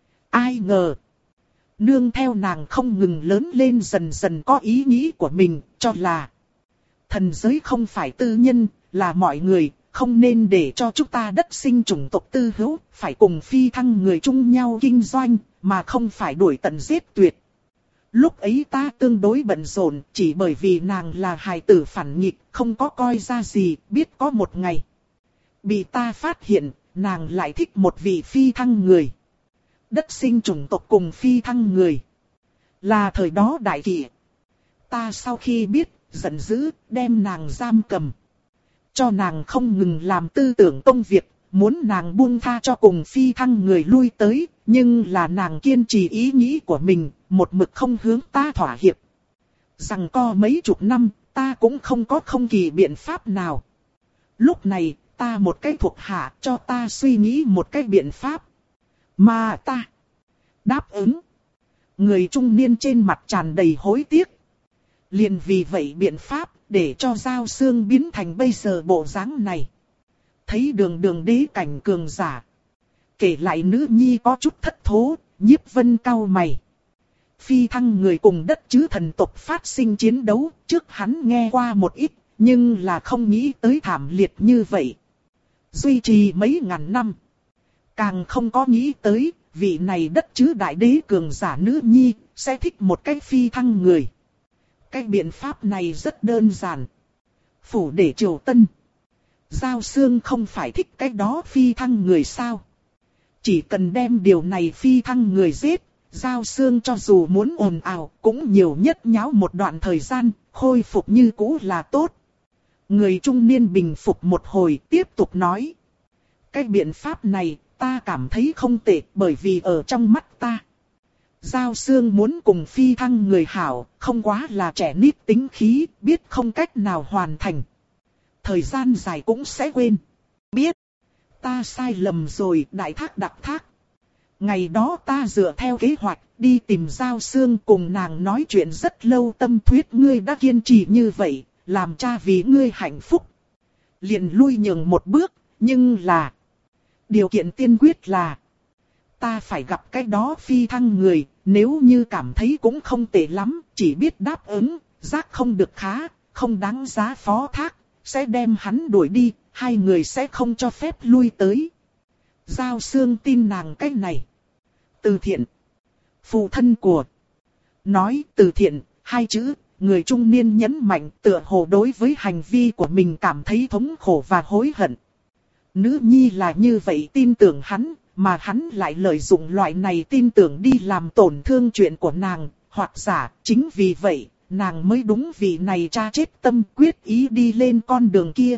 S1: Ai ngờ. Nương theo nàng không ngừng lớn lên dần dần có ý nghĩ của mình, cho là thần giới không phải tư nhân, là mọi người, không nên để cho chúng ta đất sinh chủng tộc tư hữu, phải cùng phi thăng người chung nhau kinh doanh, mà không phải đuổi tận giết tuyệt. Lúc ấy ta tương đối bận rộn, chỉ bởi vì nàng là hài tử phản nghịch, không có coi ra gì, biết có một ngày. Bị ta phát hiện, nàng lại thích một vị phi thăng người. Đất sinh chủng tộc cùng phi thăng người. Là thời đó đại kỷ. Ta sau khi biết, giận dữ, đem nàng giam cầm. Cho nàng không ngừng làm tư tưởng công việc, muốn nàng buông tha cho cùng phi thăng người lui tới, nhưng là nàng kiên trì ý nghĩ của mình, một mực không hướng ta thỏa hiệp. Rằng co mấy chục năm, ta cũng không có không kỳ biện pháp nào. Lúc này, ta một cái thuộc hạ cho ta suy nghĩ một cái biện pháp. Mà ta đáp ứng. Người trung niên trên mặt tràn đầy hối tiếc. Liền vì vậy biện pháp để cho Giao Xương biến thành bây giờ bộ dáng này. Thấy đường đường đế cảnh cường giả. Kể lại nữ nhi có chút thất thố, Nhiếp Vân cau mày. Phi thăng người cùng đất chứ thần tộc phát sinh chiến đấu, trước hắn nghe qua một ít, nhưng là không nghĩ tới thảm liệt như vậy. Duy trì mấy ngàn năm. Càng không có nghĩ tới, vị này đất chứ đại đế cường giả nữ nhi, sẽ thích một cái phi thăng người. Cái biện pháp này rất đơn giản. Phủ để triều tân. Giao Xương không phải thích cái đó phi thăng người sao. Chỉ cần đem điều này phi thăng người giết, Giao Xương cho dù muốn ồn ào cũng nhiều nhất nháo một đoạn thời gian, khôi phục như cũ là tốt. Người trung niên bình phục một hồi tiếp tục nói. Cái biện pháp này ta cảm thấy không tệ bởi vì ở trong mắt ta. Giao Xương muốn cùng phi thăng người hảo, không quá là trẻ nít tính khí, biết không cách nào hoàn thành. Thời gian dài cũng sẽ quên. Biết, ta sai lầm rồi, đại thác đặc thác. Ngày đó ta dựa theo kế hoạch, đi tìm Giao Xương cùng nàng nói chuyện rất lâu, tâm thuyết ngươi đã kiên trì như vậy, làm cha vì ngươi hạnh phúc. Liền lui nhường một bước, nhưng là... Điều kiện tiên quyết là... Ta phải gặp cái đó phi thăng người, nếu như cảm thấy cũng không tệ lắm, chỉ biết đáp ứng, giác không được khá, không đáng giá phó thác, sẽ đem hắn đuổi đi, hai người sẽ không cho phép lui tới. Giao Xương tin nàng cái này. Từ thiện. Phụ thân của. Nói từ thiện, hai chữ, người trung niên nhấn mạnh tựa hồ đối với hành vi của mình cảm thấy thống khổ và hối hận. Nữ nhi là như vậy tin tưởng hắn, mà hắn lại lợi dụng loại này tin tưởng đi làm tổn thương chuyện của nàng, hoặc giả, chính vì vậy, nàng mới đúng vì này cha chết tâm quyết ý đi lên con đường kia.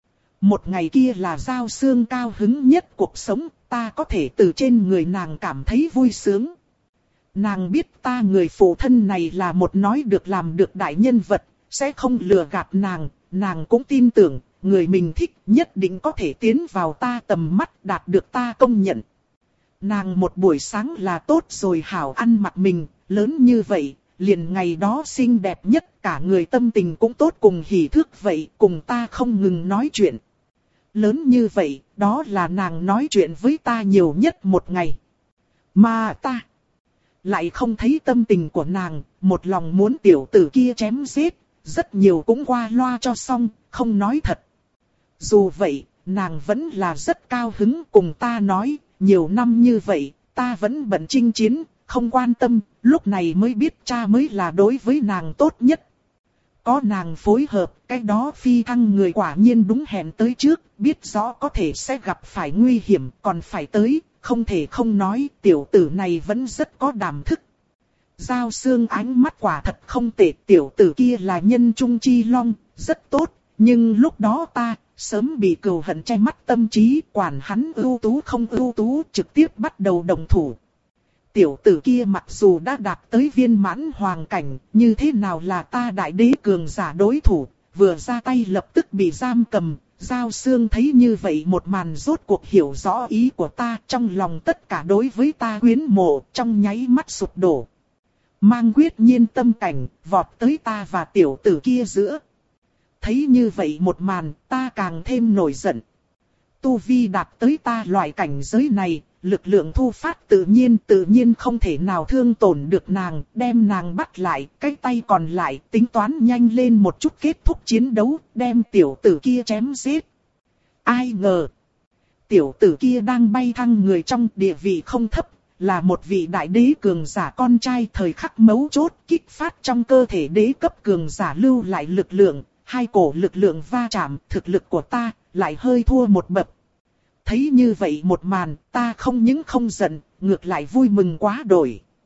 S1: Một ngày kia là Giao Xương cao hứng nhất cuộc sống, ta có thể từ trên người nàng cảm thấy vui sướng. Nàng biết ta người phụ thân này là một nói được làm được đại nhân vật, sẽ không lừa gạt nàng, nàng cũng tin tưởng, người mình thích nhất định có thể tiến vào ta tầm mắt đạt được ta công nhận. Nàng một buổi sáng là tốt rồi hảo ăn mặc mình, lớn như vậy, liền ngày đó xinh đẹp nhất cả người tâm tình cũng tốt cùng hỉ thước vậy, cùng ta không ngừng nói chuyện. Lớn như vậy, đó là nàng nói chuyện với ta nhiều nhất một ngày. Mà ta lại không thấy tâm tình của nàng, một lòng muốn tiểu tử kia chém giết, rất nhiều cũng qua loa cho xong, không nói thật. Dù vậy, nàng vẫn là rất cao hứng cùng ta nói, nhiều năm như vậy, ta vẫn bận chinh chiến, không quan tâm, lúc này mới biết cha mới là đối với nàng tốt nhất. Có nàng phối hợp, cái đó phi thăng người quả nhiên đúng hẹn tới trước, biết rõ có thể sẽ gặp phải nguy hiểm, còn phải tới, không thể không nói, tiểu tử này vẫn rất có đảm thức. Giao Xương ánh mắt quả thật không tệ, tiểu tử kia là nhân trung chi long, rất tốt, nhưng lúc đó ta, sớm bị cừu hận che mắt tâm trí, quản hắn ưu tú không ưu tú, trực tiếp bắt đầu động thủ. Tiểu tử kia mặc dù đã đạt tới viên mãn hoàng cảnh, như thế nào là ta đại đế cường giả đối thủ, vừa ra tay lập tức bị giam cầm. Giao Xương thấy như vậy một màn rốt cuộc hiểu rõ ý của ta, trong lòng tất cả đối với ta quyến mộ, trong nháy mắt sụp đổ. Mang quyết nhiên tâm cảnh, vọt tới ta và tiểu tử kia giữa. Thấy như vậy một màn, ta càng thêm nổi giận. Tu vi đạt tới ta loại cảnh giới này, lực lượng thu phát tự nhiên tự nhiên không thể nào thương tổn được nàng, đem nàng bắt lại, cái tay còn lại tính toán nhanh lên một chút kết thúc chiến đấu, đem tiểu tử kia chém giết. Ai ngờ, tiểu tử kia đang bay thăng người trong địa vị không thấp, là một vị đại đế cường giả con trai thời khắc mấu chốt kích phát trong cơ thể đế cấp cường giả lưu lại lực lượng, hai cổ lực lượng va chạm, thực lực của ta lại hơi thua một bậc. Thấy như vậy một màn, ta không những không giận, ngược lại vui mừng quá đổi.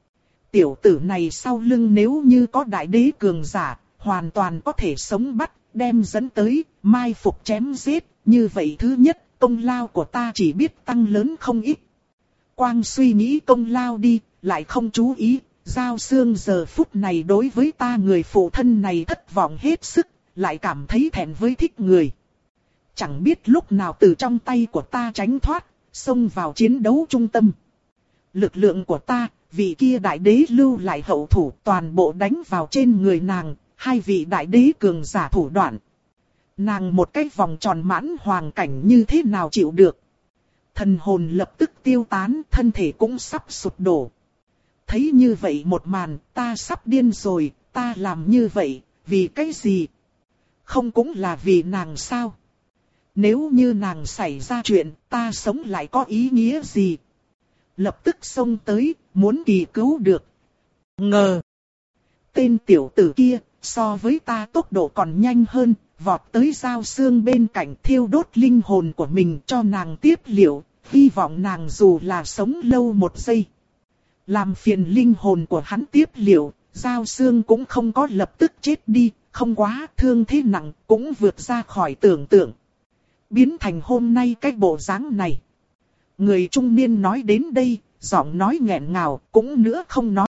S1: Tiểu tử này sau lưng nếu như có đại đế cường giả, hoàn toàn có thể sống bắt, đem dẫn tới, mai phục chém giết. Như vậy thứ nhất, công lao của ta chỉ biết tăng lớn không ít. Quang suy nghĩ công lao đi, lại không chú ý, Giao Xương giờ phút này đối với ta người phụ thân này thất vọng hết sức, lại cảm thấy thẹn với thích người. Chẳng biết lúc nào từ trong tay của ta tránh thoát, xông vào chiến đấu trung tâm. Lực lượng của ta, vị kia đại đế lưu lại hậu thủ toàn bộ đánh vào trên người nàng, hai vị đại đế cường giả thủ đoạn. Nàng một cái vòng tròn mãn hoàng cảnh như thế nào chịu được. Thần hồn lập tức tiêu tán, thân thể cũng sắp sụp đổ. Thấy như vậy một màn, ta sắp điên rồi, ta làm như vậy, vì cái gì? Không cũng là vì nàng sao? Nếu như nàng xảy ra chuyện, ta sống lại có ý nghĩa gì? Lập tức xông tới, muốn kỳ cứu được. Ngờ! Tên tiểu tử kia, so với ta tốc độ còn nhanh hơn, vọt tới Giao Xương bên cạnh thiêu đốt linh hồn của mình cho nàng tiếp liệu, hy vọng nàng dù là sống lâu một giây. Làm phiền linh hồn của hắn tiếp liệu, Giao Xương cũng không có lập tức chết đi, không quá thương thế nặng, cũng vượt ra khỏi tưởng tượng. Biến thành hôm nay cái bộ dáng này. Người trung niên nói đến đây, giọng nói nghẹn ngào, cũng nữa không nói.